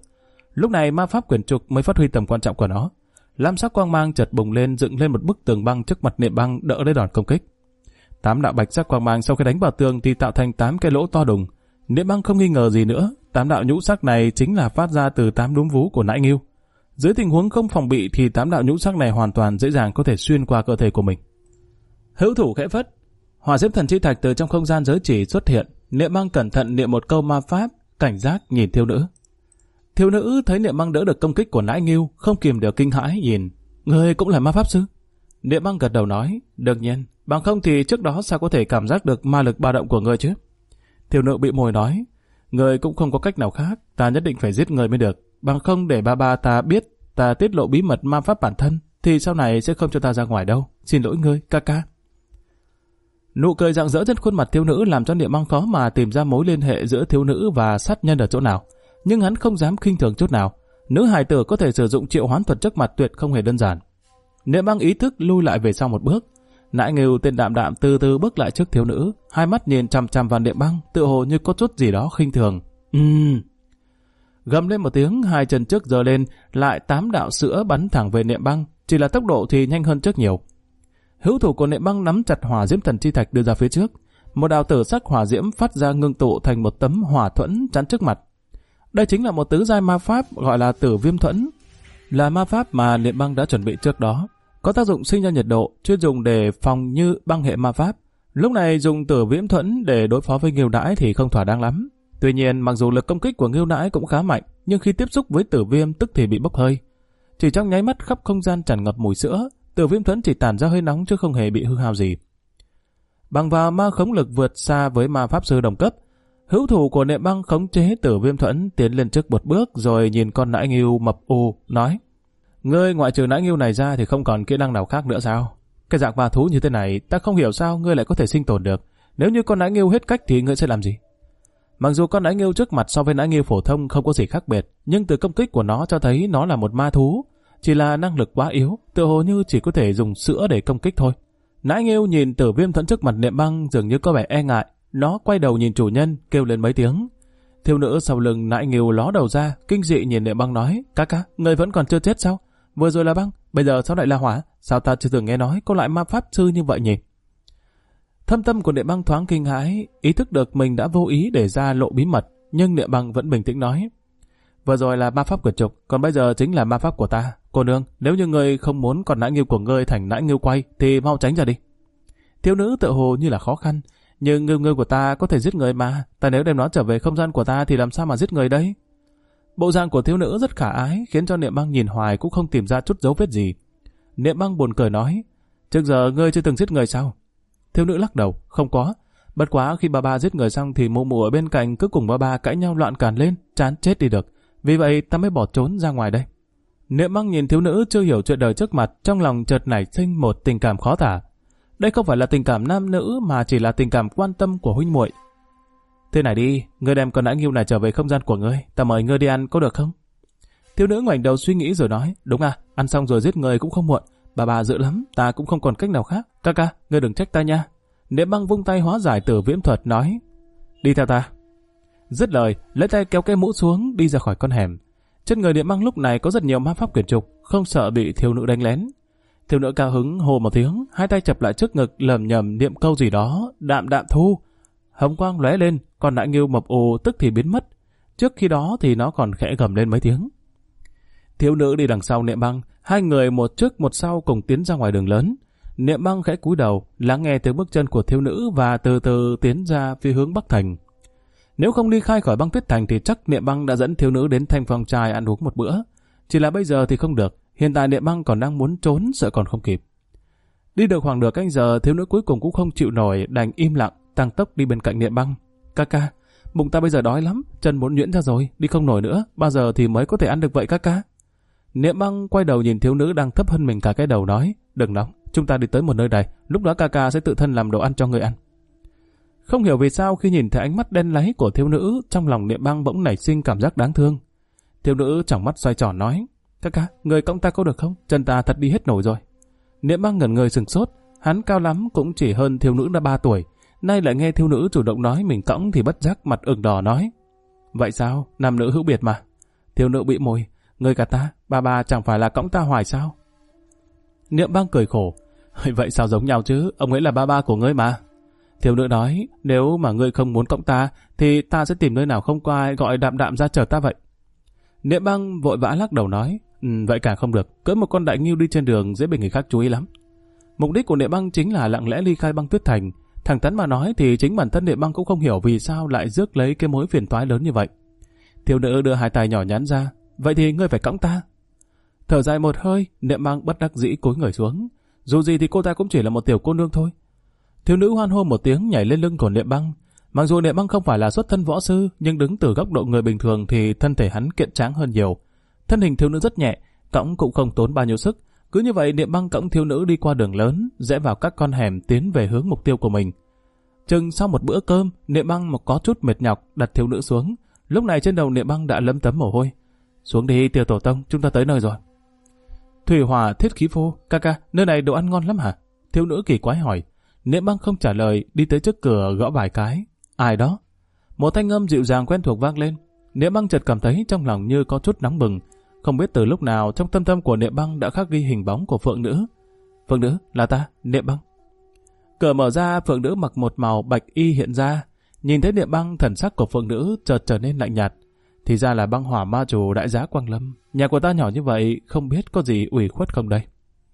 Lúc này ma pháp quyển trục mới phát huy tầm quan trọng của nó. Lam sắc quang mang chợt bùng lên, dựng lên một bức tường băng trước mặt Niệm Băng đỡ lấy đòn công kích. 8 đạo bạch sắc quang mang sau khi đánh vào tường thì tạo thành 8 cái lỗ to đùng. Niệm Băng không nghi ngờ gì nữa, 8 đạo nhũ sắc này chính là phát ra từ 8 núm vú của nãi ngưu. Dưới tình huống không phòng bị thì 8 đạo nhũ sắc này hoàn toàn dễ dàng có thể xuyên qua cơ thể của mình. Hữu thủ khẽ phất, hỏa diễm thần chi thạch từ trong không gian giới chỉ xuất hiện. Niệm Băng cẩn thận niệm một câu ma pháp, cảnh giác nhìn thiếu nữ. Thiếu nữ thấy Niệm Băng đỡ được công kích của nãi ngưu, không kìm được kinh hãi nhìn. Ngươi cũng là ma pháp sư? Niệm Băng gật đầu nói, đương nhiên, bằng không thì trước đó sao có thể cảm giác được ma lực ba động của ngươi chứ? Thiếu nữ bị môi nói, ngươi cũng không có cách nào khác, ta nhất định phải giết ngươi mới được, bằng không để ba ta biết ta tiết lộ bí mật ma pháp bản thân, thì sau này sẽ không cho ta ra ngoài đâu. Xin lỗi ngươi, ca ca. Nụ cười rạng rỡ trên khuôn mặt thiếu nữ làm cho Niệm Băng khó mà tìm ra mối liên hệ giữa thiếu nữ và sát nhân ở chỗ nào, nhưng hắn không dám khinh thường chút nào. Nữ hài tử có thể sử dụng triệu hoán thuật trước mặt tuyệt không hề đơn giản. Niệm Băng ý thức lui lại về sau một bước. Nãi ngưu tên Đạm Đạm từ từ bước lại trước thiếu nữ, hai mắt nhìn chằm chằm vào Niệm Băng, tựa hồ như có chút gì đó khinh thường. Gầm lên một tiếng, hai chân trước giơ lên, lại 8 đạo sữa bắn thẳng về Niệm Băng, chỉ là tốc độ thì nhanh hơn trước nhiều. Hữu thủ của Niệm Băng nắm chặt hỏa diễm thần chi thạch đưa ra phía trước, một đạo tử sắc hỏa diễm phát ra ngưng tụ thành một tấm hỏa thuẫn chắn trước mặt. Đây chính là một tứ giai ma pháp gọi là Tử Viêm Thuẫn, là ma pháp mà Niệm Băng đã chuẩn bị trước đó, có tác dụng sinh ra nhiệt độ, chuyên dùng để phòng như băng hệ ma pháp. Lúc này dùng Tử Viêm Thuẫn để đối phó với Ngưu Nãi thì không thỏa đáng lắm. Tuy nhiên, mặc dù lực công kích của Ngưu Nãi cũng khá mạnh, nhưng khi tiếp xúc với Tử Viêm tức thì bị bốc hơi. Chỉ trong nháy mắt khắp không gian tràn ngập mùi sữa, Tử Viêm Thuẫn chỉ tản ra hơi nóng chứ không hề bị hư hao gì. Bằng vào ma khống lực vượt xa với ma pháp sư đồng cấp, hữu thủ của Niệm Băng khống chế Tử Viêm Thuẫn tiến lên trước một bước rồi nhìn con nãi ngưu mập u nói: ngươi ngoại trừ nãi ngưu này ra thì không còn kỹ năng nào khác nữa sao? Cái dạng ma thú như thế này ta không hiểu sao ngươi lại có thể sinh tồn được. Nếu như con nãi ngưu hết cách thì ngươi sẽ làm gì? Mặc dù con nãi ngưu trước mặt so với nãi ngưu phổ thông không có gì khác biệt, nhưng từ công kích của nó cho thấy nó là một ma thú, chỉ là năng lực quá yếu, tựa hồ như chỉ có thể dùng sữa để công kích thôi. Nãi ngưu nhìn Tử Viêm Thuẫn trước mặt Niệm Băng dường như có vẻ e ngại, nó quay đầu nhìn chủ nhân, kêu lên mấy tiếng. Thiếu nữ sau lưng nãi ngưu ló đầu ra, kinh dị nhìn Niệm Băng nói: ca ca, người vẫn còn chưa chết sao? Vừa rồi là băng, bây giờ sao lại là hỏa? Sao ta chưa từng nghe nói có loại ma pháp sư như vậy nhỉ? Thâm tâm của Niệm Băng thoáng kinh hãi, ý thức được mình đã vô ý để ra lộ bí mật, nhưng Niệm Băng vẫn bình tĩnh nói: vừa rồi là ma pháp quyển trục, còn bây giờ chính là ma pháp của ta. Cô nương, nếu như ngươi không muốn con nãi ngưu của ngươi thành nãi ngưu quay thì mau tránh ra đi. Thiếu nữ tựa hồ như là khó khăn, nhưng ngưu của ta có thể giết người mà, ta nếu đem nó trở về không gian của ta thì làm sao mà giết người đấy? Bộ dạng của thiếu nữ rất khả ái, khiến cho Niệm Băng nhìn hoài cũng không tìm ra chút dấu vết gì. Niệm Băng buồn cười nói: trước giờ ngươi chưa từng giết người sao? Thiếu nữ lắc đầu: không có. Bất quá khi ba giết người xong thì mụ mụ ở bên cạnh cứ cùng ba cãi nhau loạn càn lên, chán chết đi được. Vì vậy ta mới bỏ trốn ra ngoài đây. Niệm Băng nhìn thiếu nữ chưa hiểu chuyện đời trước mặt, trong lòng chợt nảy sinh một tình cảm khó tả. Đây không phải là tình cảm nam nữ mà chỉ là tình cảm quan tâm của huynh muội. Thế này đi, ngươi đem con nãi ngưu này trở về không gian của ngươi, ta mời ngươi đi ăn có được không? Thiếu nữ ngoảnh đầu suy nghĩ rồi nói: đúng à, ăn xong rồi giết người cũng không muộn. Bà dữ lắm, ta cũng không còn cách nào khác. Ca ca, ngươi đừng trách ta nha. Niệm Băng vung tay hóa giải Tử Viêm thuật nói: đi theo ta. Dứt lời, lấy tay kéo cái mũ xuống đi ra khỏi con hẻm. Trên người Niệm Băng lúc này có rất nhiều ma pháp quyển trục, không sợ bị thiếu nữ đánh lén. Thiếu nữ cao hứng hô một tiếng, hai tay chập lại trước ngực lẩm nhẩm niệm câu gì đó: đạm đạm thu. Hồng quang lóe lên, con nãi ngưu mập ồ tức thì biến mất. Trước khi đó thì nó còn khẽ gầm lên mấy tiếng. Thiếu nữ đi đằng sau Niệm Băng, hai người một trước một sau cùng tiến ra ngoài đường lớn. Niệm Băng khẽ cúi đầu, lắng nghe tiếng bước chân của thiếu nữ và từ từ tiến ra phía hướng Bắc Thành. Nếu không ly khai khỏi Băng Tuyết Thành thì chắc Niệm Băng đã dẫn thiếu nữ đến Thanh Phong Trai ăn uống một bữa. Chỉ là bây giờ thì không được, hiện tại Niệm Băng còn đang muốn trốn, sợ còn không kịp. Đi được khoảng nửa canh giờ, thiếu nữ cuối cùng cũng không chịu nổi, đành im lặng, tăng tốc đi bên cạnh Niệm Băng. Ca ca, bụng ta bây giờ đói lắm, chân muốn nhuyễn ra rồi, đi không nổi nữa, bao giờ thì mới có thể ăn được vậy ca ca? Niệm Băng quay đầu nhìn thiếu nữ đang thấp hơn mình cả cái đầu nói: đừng nóng, chúng ta đi tới một nơi này, lúc đó ca ca sẽ tự thân làm đồ ăn cho người ăn. Không hiểu vì sao khi nhìn thấy ánh mắt đen láy của thiếu nữ, trong lòng Niệm Băng bỗng nảy sinh cảm giác đáng thương. Thiếu nữ tròng mắt xoay tròn nói: ca ca, người cõng ta có được không? Chân ta thật đi hết nổi rồi. Niệm Băng ngẩn người sừng sốt, hắn cao lắm cũng chỉ hơn thiếu nữ đã 3 tuổi, nay lại nghe thiếu nữ chủ động nói mình cõng thì bất giác mặt ửng đỏ nói: vậy sao, nam nữ hữu biệt mà. Thiếu nữ bĩu môi, ngươi cả ta, ba chẳng phải là cõng ta hoài sao? Niệm Băng cười khổ, vậy sao giống nhau chứ, ông ấy là ba của ngươi mà. Thiếu nữ nói, nếu mà ngươi không muốn cõng ta, thì ta sẽ tìm nơi nào không có ai gọi Đạm Đạm ra chở ta vậy. Niệm Băng vội vã lắc đầu nói, vậy cả không được, cưỡi một con đại ngưu đi trên đường dễ bị người khác chú ý lắm. Mục đích của Niệm Băng chính là lặng lẽ ly khai Băng Tuyết Thành. Thẳng thắn mà nói thì chính bản thân Niệm Băng cũng không hiểu vì sao lại rước lấy cái mối phiền toái lớn như vậy. Thiếu nữ đưa hai tay nhỏ nhắn ra, vậy thì ngươi phải cõng ta. Thở dài một hơi, Niệm Băng bất đắc dĩ cúi người xuống. Dù gì thì cô ta cũng chỉ là một tiểu cô nương thôi. Thiếu nữ hoan hô một tiếng nhảy lên lưng của Niệm Băng. Mặc dù Niệm Băng không phải là xuất thân võ sư, nhưng đứng từ góc độ người bình thường thì thân thể hắn kiện tráng hơn nhiều. Thân hình thiếu nữ rất nhẹ, cõng cũng không tốn bao nhiêu sức. Cứ như vậy Niệm Băng cõng thiếu nữ đi qua đường lớn, rẽ vào các con hẻm tiến về hướng mục tiêu của mình. Chừng sau một bữa cơm, Niệm Băng có chút mệt nhọc đặt thiếu nữ xuống. Lúc này trên đầu Niệm Băng đã lấm tấm mồ hôi. Xuống đi Tiểu Tổ Tông, chúng ta tới nơi rồi. Thủy Hỏa Thiết Khí Phô, ca, nơi này đồ ăn ngon lắm hả? Thiếu nữ kỳ quái hỏi. Niệm Băng không trả lời, đi tới trước cửa gõ vài cái. Ai đó? Một thanh âm dịu dàng quen thuộc vang lên. Niệm Băng chợt cảm thấy trong lòng như có chút nóng bừng. Không biết từ lúc nào trong tâm tâm của Niệm Băng đã khắc ghi hình bóng của Phượng Nữ. Phượng Nữ, là ta, Niệm Băng. Cửa mở ra, Phượng Nữ mặc một màu bạch y hiện ra. Nhìn thấy Niệm Băng, thần sắc của Phượng Nữ chợt trở nên lạnh nhạt. Thì ra là Băng Hỏa ma chủ đại giá Quang Lâm. Nhà của ta nhỏ như vậy, không biết có gì ủy khuất không đây?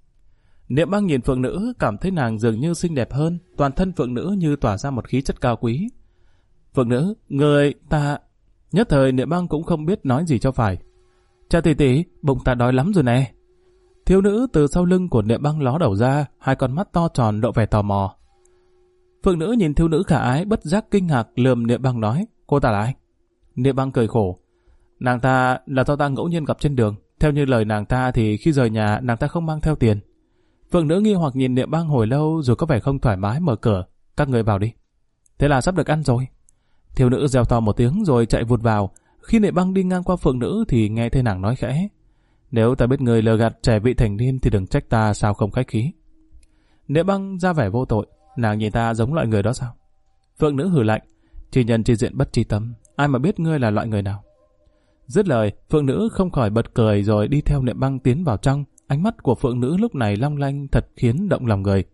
Niệm Băng nhìn Phượng Nữ, cảm thấy nàng dường như xinh đẹp hơn. Toàn thân Phượng Nữ như tỏa ra một khí chất cao quý. Phượng Nữ, người ta... Nhất thời Niệm Băng cũng không biết nói gì cho phải. Cha tỷ, bụng ta đói lắm rồi nè. Thiếu nữ từ sau lưng của Niệm Băng ló đầu ra, hai con mắt to tròn lộ vẻ tò mò. Phượng Nữ nhìn thiếu nữ khả ái bất giác kinh ngạc lườm Niệm Băng nói, cô ta là ai? Niệm Băng cười khổ. Nàng ta là do ta ngẫu nhiên gặp trên đường. Theo như lời nàng ta thì khi rời nhà nàng ta không mang theo tiền. Phượng Nữ nghi hoặc nhìn Niệm Băng hồi lâu rồi có vẻ không thoải mái mở cửa. Các người vào đi. Thế là sắp được ăn rồi. Thiếu nữ reo to một tiếng rồi chạy vụt vào. Khi Niệm Băng đi ngang qua Phượng Nữ thì nghe thấy nàng nói khẽ. Nếu ta biết người lừa gạt trẻ vị thành niên thì đừng trách ta sao không khách khí. Niệm Băng ra vẻ vô tội. Nàng nhìn ta giống loại người đó sao? Phượng Nữ hừ lạnh. Chỉ nhân chi diện bất tri tâm. Ai mà biết ngươi là loại người nào? Dứt lời, Phượng Nữ không khỏi bật cười rồi đi theo Niệm Băng tiến vào trong. Ánh mắt của Phượng Nữ lúc này long lanh thật khiến động lòng người.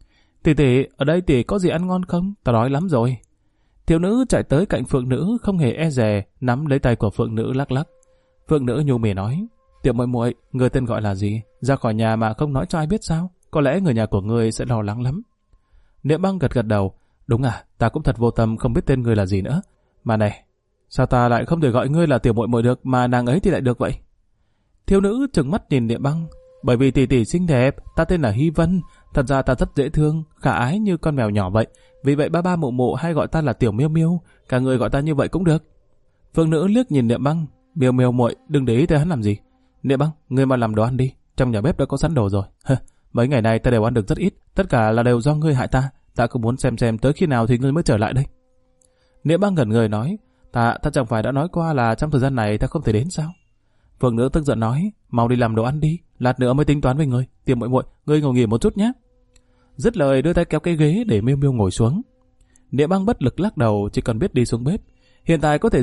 Tỷ, ở đây tỷ có gì ăn ngon không? Ta đói lắm rồi. Thiếu nữ chạy tới cạnh Phượng Nữ không hề e dè, nắm lấy tay của Phượng Nữ lắc lắc. Phượng Nữ nhu mì nói, Tiểu muội muội, người tên gọi là gì? Ra khỏi nhà mà không nói cho ai biết sao? Có lẽ người nhà của ngươi sẽ lo lắng lắm. Niệm Băng gật đầu, đúng à, ta cũng thật vô tâm không biết tên ngươi là gì nữa. Mà này, sao ta lại không thể gọi ngươi là tiểu muội muội được mà nàng ấy thì lại được vậy? Thiếu nữ trừng mắt nhìn Niệm Băng, bởi vì tỷ xinh đẹp, ta tên là Hy Vân, thật ra ta rất dễ thương, khả ái như con mèo nhỏ vậy, vì vậy ba mụ hay gọi ta là Tiểu Miêu Miêu, cả người gọi ta như vậy cũng được. Phượng Nữ liếc nhìn Niệm Băng, Miêu muội, đừng để ý tới hắn làm gì. Niệm Băng, ngươi mà làm đồ ăn đi, trong nhà bếp đã có sẵn đồ rồi. Mấy ngày nay ta đều ăn được rất ít, tất cả là đều do ngươi hại ta cũng muốn xem tới khi nào thì ngươi mới trở lại đây. Niệm Băng ngẩn người nói, ta chẳng phải đã nói qua là trong thời gian này ta không thể đến sao? Phượng Nữ tức giận nói, mau đi làm đồ ăn đi, lát nữa mới tính toán với ngươi. Tiểu muội muội, ngươi ngồi nghỉ một chút nhé. Dứt lời đưa tay kéo cái ghế để Miêu Miêu ngồi xuống. Niệm Băng bất lực lắc đầu, chỉ cần biết đi xuống bếp. Hiện tại có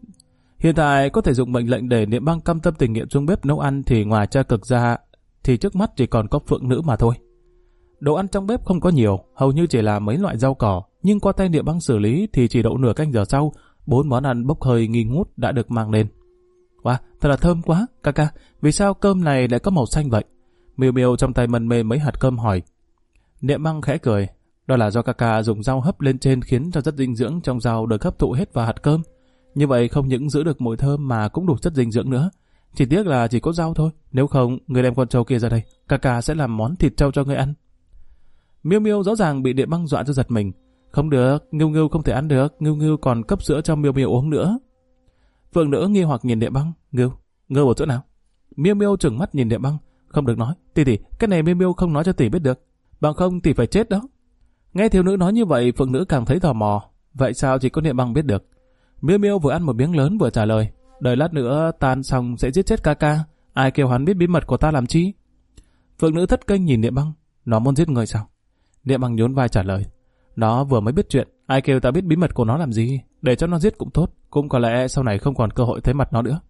thể dùng mệnh lệnh để Niệm Băng cam tâm tình nguyện xuống bếp nấu ăn thì ngoài tra cực ra thì trước mắt chỉ còn có Phượng Nữ mà thôi. Đồ ăn trong bếp không có nhiều, hầu như chỉ là mấy loại rau cỏ, nhưng qua tay Niệm Băng xử lý thì chỉ độ nửa canh giờ sau, 4 món ăn bốc hơi nghi ngút đã được mang lên. Wow, thật là thơm quá, ca, vì sao cơm này lại có màu xanh vậy? Miêu Miêu trong tay mân mê mấy hạt cơm hỏi. Niệm Băng khẽ cười, đó là do ca dùng rau hấp lên trên khiến cho chất dinh dưỡng trong rau được hấp thụ hết vào hạt cơm. Như vậy không những giữ được mùi thơm mà cũng đủ chất dinh dưỡng nữa. Chỉ tiếc là chỉ có rau thôi, nếu không người đem con trâu kia ra đây, ca sẽ làm món thịt trâu cho người ăn. Miêu Miêu rõ ràng bị Niệm Băng dọa cho giật mình. Không được, Ngưu không thể ăn được, Ngưu còn cấp sữa cho Miêu Miêu uống nữa. Phượng Nữ nghi hoặc nhìn Niệm Băng, Ngưu ở chỗ nào? Miêu Miêu trừng mắt nhìn Niệm Băng, không được nói, tỷ, cái này Miêu không nói cho tỷ biết được, bằng không tỷ phải chết đó. Nghe thiếu nữ nói như vậy, Phượng Nữ càng thấy tò mò, vậy sao chỉ có Niệm Băng biết được? Miêu vừa ăn một miếng lớn vừa trả lời, đợi lát nữa tan xong sẽ giết chết ca, ai kêu hắn biết bí mật của ta làm chi? Phượng Nữ thất kinh nhìn Niệm Băng, nó muốn giết người sao? Niệm Băng nhún vai trả lời, nó vừa mới biết chuyện, ai kêu ta biết bí mật của nó làm gì, để cho nó giết cũng tốt, cũng có lẽ sau này không còn cơ hội thấy mặt nó nữa.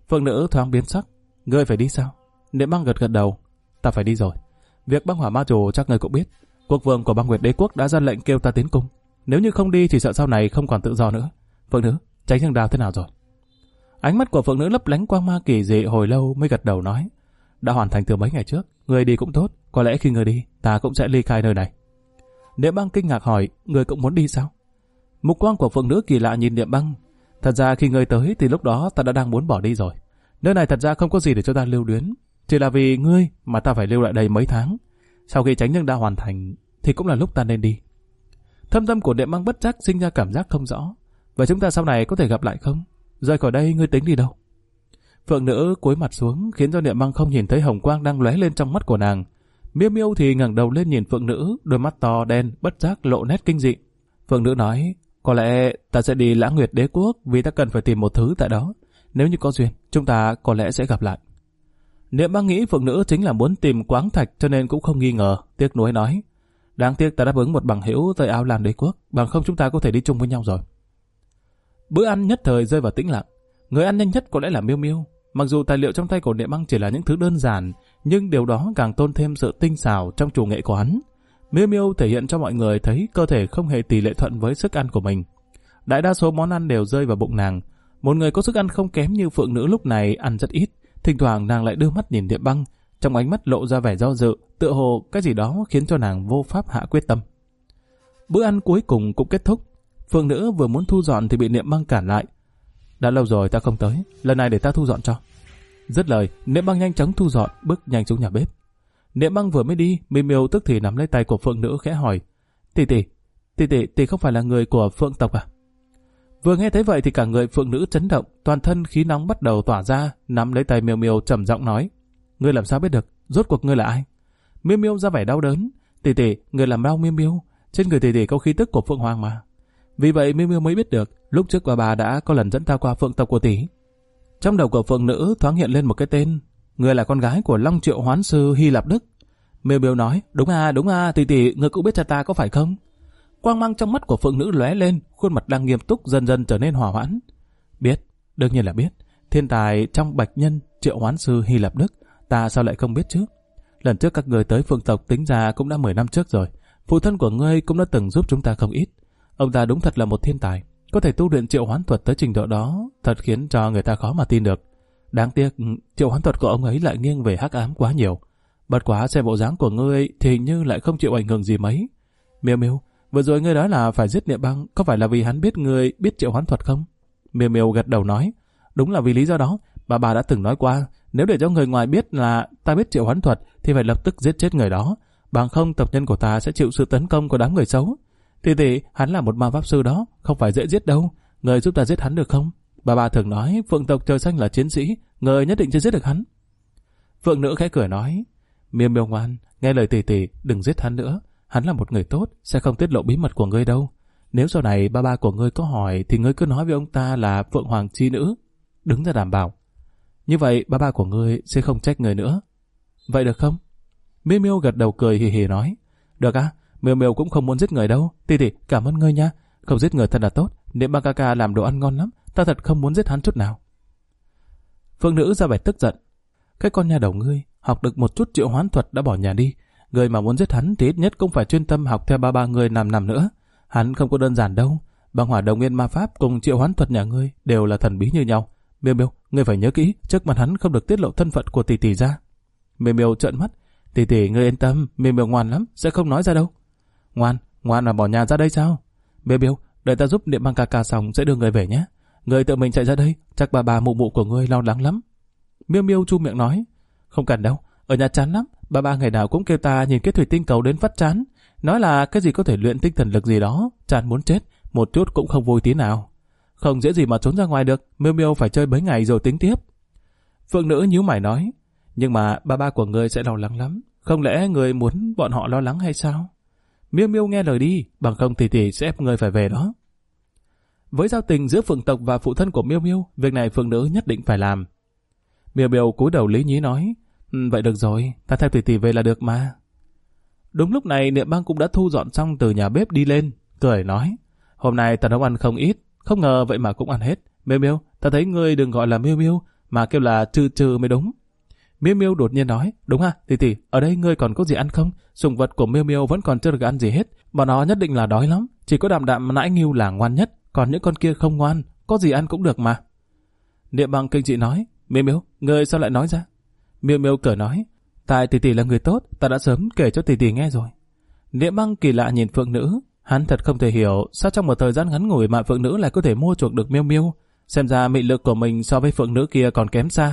Phượng nữ thoáng biến sắc. Ngươi phải đi sao? Niệm Băng gật gật đầu. Ta phải đi rồi. Việc băng hỏa ma chủ chắc ngươi cũng biết. Quốc vương của băng Nguyệt Đế quốc đã ra lệnh kêu ta tiến cung. Nếu như không đi thì sợ sau này không còn tự do nữa. Phượng nữ, Tránh Hương Đao thế nào rồi? Ánh mắt của Phượng nữ lấp lánh quang ma kỳ dị, hồi lâu mới gật đầu nói. Đã hoàn thành từ mấy ngày trước. Ngươi đi cũng tốt. Có lẽ khi ngươi đi, ta cũng sẽ ly khai nơi này. Niệm Băng kinh ngạc hỏi. Ngươi cũng muốn đi sao? Mục quang của Phượng nữ kỳ lạ nhìn Niệm Băng. Thật ra khi ngươi tới thì lúc đó ta đã đang muốn bỏ đi rồi. Nơi này thật ra không có gì để cho ta lưu luyến. Chỉ là vì ngươi mà ta phải lưu lại đây mấy tháng. Sau khi Tránh Hương Đao hoàn thành thì cũng là lúc ta nên đi. Thâm tâm của Niệm Băng bất giác sinh ra cảm giác không rõ. Vậy chúng ta sau này có thể gặp lại không? Rời khỏi đây ngươi tính đi đâu? Phượng nữ cúi mặt xuống khiến cho Niệm Băng không nhìn thấy hồng quang đang lóe lên trong mắt của nàng. Miêu Miêu thì ngẩng đầu lên nhìn Phượng nữ, đôi mắt to đen bất giác lộ nét kinh dị. Phượng nữ nói, có lẽ ta sẽ đi Lãng Nguyệt Đế quốc vì ta cần phải tìm một thứ tại đó. Nếu như có duyên, chúng ta có lẽ sẽ gặp lại. Niệm Băng nghĩ Phượng nữ chính là muốn tìm quáng thạch cho nên cũng không nghi ngờ, tiếc nuối nói. Đáng tiếc ta đáp ứng một bằng hữu tới Áo Lan Đế quốc, bằng không chúng ta có thể đi chung với nhau rồi. Bữa ăn nhất thời rơi vào tĩnh lặng. Người ăn nhanh nhất có lẽ là Miêu Miêu. Mặc dù tài liệu trong tay của Niệm Băng chỉ là những thứ đơn giản, nhưng điều đó càng tôn thêm sự tinh xảo trong chủ nghệ của hắn. Miêu Miêu thể hiện cho mọi người thấy cơ thể không hề tỷ lệ thuận với sức ăn của mình. Đại đa số món ăn đều rơi vào bụng nàng. Một người có sức ăn không kém như Phượng nữ lúc này ăn rất ít, thỉnh thoảng nàng lại đưa mắt nhìn Niệm Băng, trong ánh mắt lộ ra vẻ do dự, tựa hồ cái gì đó khiến cho nàng vô pháp hạ quyết tâm. Bữa ăn cuối cùng cũng kết thúc. Phượng nữ vừa muốn thu dọn thì bị Niệm Băng cản lại. Đã lâu rồi ta không tới, lần này để ta thu dọn cho. Dứt lời, Niệm Băng nhanh chóng thu dọn, bước nhanh xuống nhà bếp. Niệm Băng vừa mới đi, Miêu Miêu tức thì nắm lấy tay của Phượng nữ khẽ hỏi: tỷ không phải là người của Phượng tộc à? Vừa nghe thấy vậy thì cả người Phượng nữ chấn động, toàn thân khí nóng bắt đầu tỏa ra, nắm lấy tay Miêu Miêu trầm giọng nói: ngươi làm sao biết được? Rốt cuộc ngươi là ai? Miêu Miêu ra vẻ đau đớn: tỷ, người làm đau Miêu Miêu, trên người tỷ có khí tức của Phượng Hoàng mà. Vì vậy Miêu Miêu mới biết được, lúc trước bà đã có lần dẫn ta qua Phượng tộc của tỷ. Trong đầu của Phượng nữ thoáng hiện lên một cái tên: người là con gái của Long Triệu Hoán sư Hy Lạp Đức. Miêu Miêu nói: đúng à, tỷ, người cũng biết cha ta có phải không? Quang mang trong mắt của Phượng nữ lóe lên, khuôn mặt đang nghiêm túc dần dần trở nên hòa hoãn. Biết, đương nhiên là biết. Thiên tài trong bạch nhân Triệu Hoán sư Hy Lạp Đức, ta sao lại không biết chứ? Lần trước các người tới Phượng tộc tính ra cũng đã 10 năm trước rồi. Phụ thân của ngươi cũng đã từng giúp chúng ta không ít. Ông ta đúng thật là một thiên tài, có thể tu luyện triệu hoán thuật tới trình độ đó, thật khiến cho người ta khó mà tin được. Đáng tiếc, triệu hoán thuật của ông ấy lại nghiêng về hắc ám quá nhiều. Bất quá xem bộ dáng của ngươi thì hình như lại không chịu ảnh hưởng gì mấy. Miêu Miêu, vừa rồi ngươi nói là phải giết Niệm Băng, có phải là vì hắn biết ngươi biết triệu hoán thuật không? Miêu Miêu gật đầu nói: đúng là vì lý do đó. Bà đã từng nói qua, nếu để cho người ngoài biết là ta biết triệu hoán thuật thì phải lập tức giết chết người đó, bằng không tộc nhân của ta sẽ chịu sự tấn công của đám người xấu. Tỷ, hắn là một ma pháp sư đó, không phải dễ giết đâu. Người giúp ta giết hắn được không? Bà thường nói Phượng tộc trời xanh là chiến sĩ, người nhất định sẽ giết được hắn. Phượng nữ khẽ cười nói: Miêu Miêu ngoan, nghe lời tỷ, đừng giết hắn nữa. Hắn là một người tốt, sẽ không tiết lộ bí mật của ngươi đâu. Nếu sau này ba của ngươi có hỏi thì ngươi cứ nói với ông ta là Phượng Hoàng chi nữ, đứng ra đảm bảo. Như vậy ba của ngươi sẽ không trách người nữa. Vậy được không? Miêu Miêu gật đầu cười hì hì nói: được á, Miêu Miêu cũng không muốn giết người đâu. Tỷ, cảm ơn ngươi nha, không giết người thật là tốt. Niệm Băng ca làm đồ ăn ngon lắm, ta thật không muốn giết hắn chút nào. Phượng nữ ra vẻ tức giận: cái con nhà đầu ngươi, học được một chút triệu hoán thuật đã bỏ nhà đi. Người mà muốn giết hắn thì ít nhất cũng phải chuyên tâm học theo ba người năm nữa. Hắn không có đơn giản đâu. Băng hỏa đồng nguyên ma pháp cùng triệu hoán thuật nhà ngươi đều là thần bí như nhau. Miêu, ngươi phải nhớ kỹ, trước mặt hắn không được tiết lộ thân phận của tỷ ra. Miêu trợn mắt: tỷ, ngươi yên tâm, Miêu ngoan lắm, sẽ không nói ra đâu. Ngoan là bỏ nhà ra đây sao? Miêu, đợi ta giúp Niệm Băng ca xong sẽ đưa người về nhé. Người tự mình chạy ra đây, chắc bà mụ của ngươi lo lắng lắm. Miêu chu miệng nói: không cần đâu, ở nhà chán lắm. Ba ngày nào cũng kêu ta nhìn cái thủy tinh cầu đến phát chán, nói là cái gì có thể luyện tinh thần lực gì đó, chán muốn chết, một chút cũng không vui tí nào. Không dễ gì mà trốn ra ngoài được, Miêu phải chơi mấy ngày rồi tính tiếp. Phượng nữ nhíu mày nói: nhưng mà ba của ngươi sẽ lo lắng lắm, không lẽ ngươi muốn bọn họ lo lắng hay sao? Miêu nghe lời đi, bằng không tỷ sẽ ép ngươi phải về đó. Với giao tình giữa Phượng tộc và phụ thân của Miêu, việc này Phượng nữ nhất định phải làm. Miêu cúi đầu lý nhí nói: vậy được rồi, ta theo tỷ về là được mà. Đúng lúc này Niệm Băng cũng đã thu dọn xong từ nhà bếp đi lên, cười nói: hôm nay ta nấu ăn không ít, không ngờ vậy mà cũng ăn hết. Miêu, ta thấy ngươi đừng gọi là Miêu, mà kêu là Trư Trư mới đúng. Miêu Miêu đột nhiên nói, đúng à, tỷ, ở đây ngươi còn có gì ăn không? Sủng vật của Miêu Miêu vẫn còn chưa được ăn gì hết, bọn nó nhất định là đói lắm, chỉ có Đạm Đạm Nãi Ngưu là ngoan nhất, còn những con kia không ngoan, có gì ăn cũng được mà. Niệm Băng kinh dị nói, Miêu Miêu, ngươi sao lại nói ra? Miêu Miêu cười nói, tại tỷ là người tốt, ta đã sớm kể cho tỷ nghe rồi. Niệm Băng kỳ lạ nhìn Phượng Nữ, hắn thật không thể hiểu sao trong một thời gian ngắn ngủi mà Phượng Nữ lại có thể mua chuộc được Miêu Miêu, xem ra mị lực của mình so với Phượng Nữ kia còn kém xa.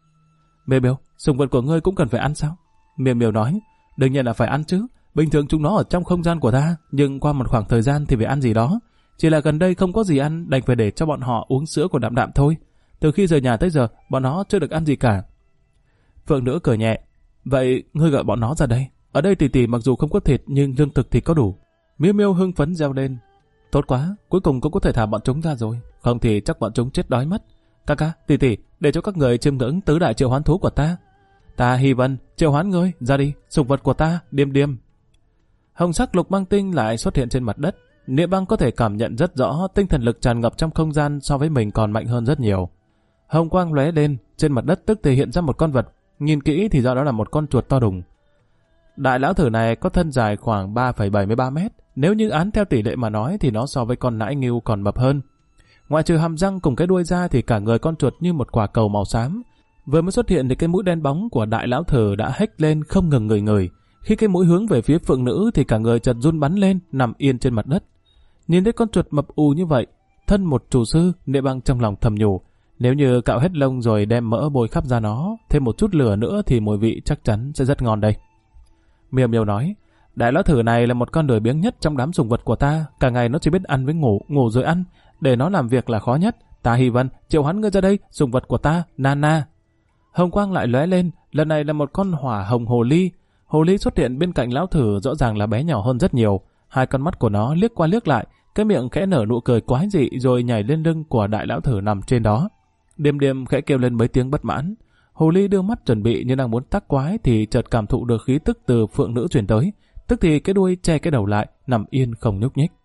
Miêu Miêu, sủng vật của ngươi cũng cần phải ăn sao? Miêu Miêu nói, đương nhiên là phải ăn chứ, bình thường chúng nó ở trong không gian của ta, nhưng qua một khoảng thời gian thì phải ăn gì đó. Chỉ là gần đây không có gì ăn, đành phải để cho bọn họ uống sữa của Đạm Đạm thôi. Từ khi rời nhà tới giờ, bọn nó chưa được ăn gì cả. Phượng Nữ cười nhẹ, vậy ngươi gọi bọn nó ra đây. Ở đây tỷ mặc dù không có thịt nhưng lương thực thì có đủ. Miêu Miêu hưng phấn reo lên, tốt quá, cuối cùng cũng có thể thả bọn chúng ra rồi, không thì chắc bọn chúng chết đói mất. Ca, tỷ, để cho các người chiêm ngưỡng tứ đại triệu hoán thú của ta. Ta Hy Vân triệu hoán ngươi, ra đi, sủng vật của ta, Điềm. Hồng sắc lục băng tinh lại xuất hiện trên mặt đất. Niệm Băng có thể cảm nhận rất rõ tinh thần lực tràn ngập trong không gian so với mình còn mạnh hơn rất nhiều. Hồng quang lóe lên, trên mặt đất tức thì hiện ra một con vật, nhìn kỹ thì rõ đó là một con chuột to đùng. Đại lão thử này có thân dài khoảng 3,73 mét, nếu như án theo tỷ lệ mà nói thì nó so với con nãi ngưu còn mập hơn. Ngoại trừ hàm răng cùng cái đuôi ra thì cả người con chuột như một quả cầu màu xám. Vừa mới xuất hiện thì cái mũi đen bóng của đại lão thử đã hếch lên không ngừng ngửi. Khi cái mũi hướng về phía Phượng Nữ thì cả người chợt run bắn lên, nằm yên trên mặt đất. Nhìn thấy con chuột mập ù như vậy, thân một chủ sư, Niệm Băng trong lòng thầm nhủ, nếu như cạo hết lông rồi đem mỡ bôi khắp ra nó, thêm một chút lửa nữa thì mùi vị chắc chắn sẽ rất ngon đây. Miêu Miêu nói, đại lão thử này là một con lười biếng nhất trong đám sủng vật của ta, cả ngày nó chỉ biết ăn với ngủ, ngủ rồi ăn, để nó làm việc là khó nhất. Ta Hy Vân triệu hoán ngươi ra đây, sủng vật của ta, Nana. Hồng quang lại lóe lên, lần này là một con hỏa hồng hồ ly. Hồ ly xuất hiện bên cạnh lão thử rõ ràng là bé nhỏ hơn rất nhiều. Hai con mắt của nó liếc qua liếc lại, cái miệng khẽ nở nụ cười quái dị rồi nhảy lên lưng của đại lão thử nằm trên đó. Điềm khẽ kêu lên mấy tiếng bất mãn. Hồ ly đưa mắt chuẩn bị như đang muốn tác quái thì chợt cảm thụ được khí tức từ Phượng Nữ truyền tới, tức thì cái đuôi che cái đầu lại, nằm yên không nhúc nhích.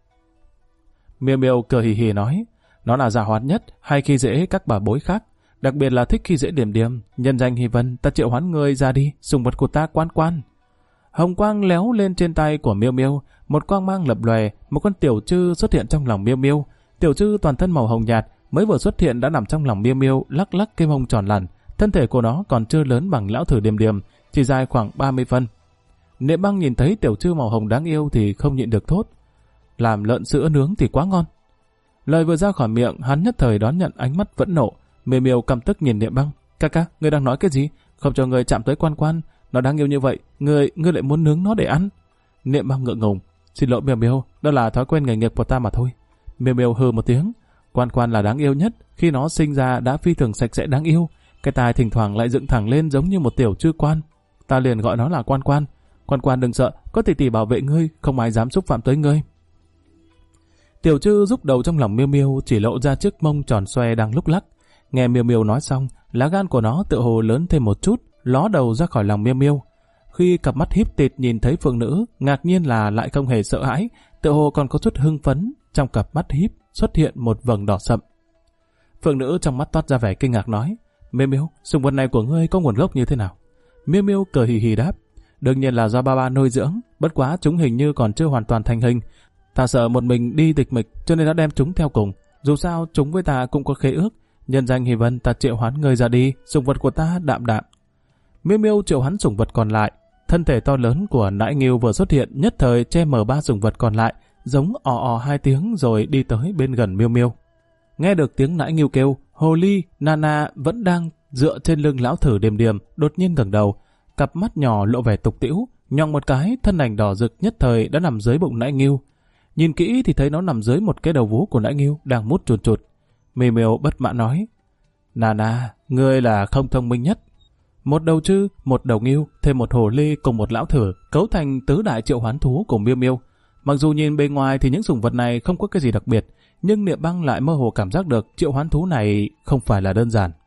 Miêu Miêu cười hì hì nói, nó là giàu hoạt nhất, hay khi dễ các bà bối khác, đặc biệt là thích khi dễ Điềm. Nhân danh Hy Vân, ta triệu hoán người ra đi, sủng vật của ta Quan. Hồng quang léo lên trên tay của Miêu Miêu, một quang mang lập lòe, một con tiểu trư xuất hiện trong lòng Miêu Miêu. Tiểu trư toàn thân màu hồng nhạt, mới vừa xuất hiện đã nằm trong lòng Miêu Miêu, lắc lắc cái mông tròn lẳn. Thân thể của nó còn chưa lớn bằng lão thử Điềm, chỉ dài khoảng 30 phân. Niệm Băng nhìn thấy tiểu trư màu hồng đáng yêu thì không nhịn được thốt, làm lợn sữa nướng thì quá ngon. Lời vừa ra khỏi miệng, hắn nhất thời đón nhận ánh mắt vẫn nộ. Miêu Miêu căm tức nhìn Niệm Băng, ca, ngươi đang nói cái gì? Không cho người chạm tới Quan, nó đáng yêu như vậy, ngươi lại muốn nướng nó để ăn? Niệm Băng ngượng ngùng, xin lỗi Miêu, đó là thói quen nghề nghiệp của ta mà thôi. Miêu hừ một tiếng, Quan là đáng yêu nhất, khi nó sinh ra đã phi thường sạch sẽ đáng yêu, cái tai thỉnh thoảng lại dựng thẳng lên giống như một tiểu trư quan, ta liền gọi nó là Quan. Quan đừng sợ, có tỷ bảo vệ ngươi, không ai dám xúc phạm tới ngươi. Tiểu trư rúc đầu trong lòng Miêu chỉ lộ ra chiếc mông tròn xoe đang lúc lắc. Nghe Miêu nói xong, lá gan của nó tựa hồ lớn thêm một chút, ló đầu ra khỏi lòng Miêu. Khi cặp mắt híp tịt nhìn thấy Phượng Nữ, ngạc nhiên là lại không hề sợ hãi, tựa hồ còn có chút hưng phấn, trong cặp mắt híp xuất hiện một vầng đỏ sậm. Phượng Nữ trong mắt toát ra vẻ kinh ngạc nói, Miêu, sủng vật này của ngươi có nguồn gốc như thế nào? Miêu cười hì hì đáp, đương nhiên là do ba nuôi dưỡng, bất quá chúng hình như còn chưa hoàn toàn thành hình. Ta sợ một mình đi tịch mịch cho nên đã đem chúng theo cùng, dù sao chúng với ta cũng có khế ước. Nhân danh Hy Vân, ta triệu hoán người ra đi, sủng vật của ta Đạm. Miêu triệu hoán sủng vật còn lại. Thân thể to lớn của Nãi Ngưu vừa xuất hiện, nhất thời che mờ ba sủng vật còn lại, giống ò hai tiếng rồi đi tới bên gần Miêu. Nghe được tiếng Nãi Ngưu kêu, hồ ly Nana vẫn đang dựa trên lưng lão thử Điềm đột nhiên ngẩng đầu, cặp mắt nhỏ lộ vẻ tục tĩu, nhong một cái, thân ảnh đỏ rực nhất thời đã nằm dưới bụng Nãi Ngưu. Nhìn kỹ thì thấy nó nằm dưới một cái đầu vú của Nãi Ngưu đang mút chụt. Miêu bất mãn nói, Nana, ngươi là không thông minh nhất. Một đầu trư, một đầu ngưu, thêm một hồ ly cùng một lão thử cấu thành tứ đại triệu hoán thú của Miêu. Mặc dù nhìn bề ngoài thì những sủng vật này không có cái gì đặc biệt, nhưng Niệm Băng lại mơ hồ cảm giác được triệu hoán thú này không phải là đơn giản.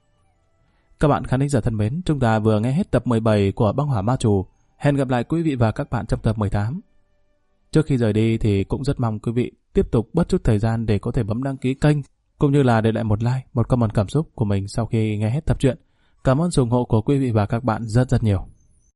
Các bạn khán thính giả thân mến, chúng ta vừa nghe hết tập 17 của Băng Hỏa Ma Trù. Hẹn gặp lại quý vị và các bạn trong tập 18. Trước khi rời đi thì cũng rất mong quý vị tiếp tục bớt chút thời gian để có thể bấm đăng ký kênh cũng như là để lại một like, một comment cảm xúc của mình sau khi nghe hết tập truyện. Cảm ơn sự ủng hộ của quý vị và các bạn rất rất nhiều.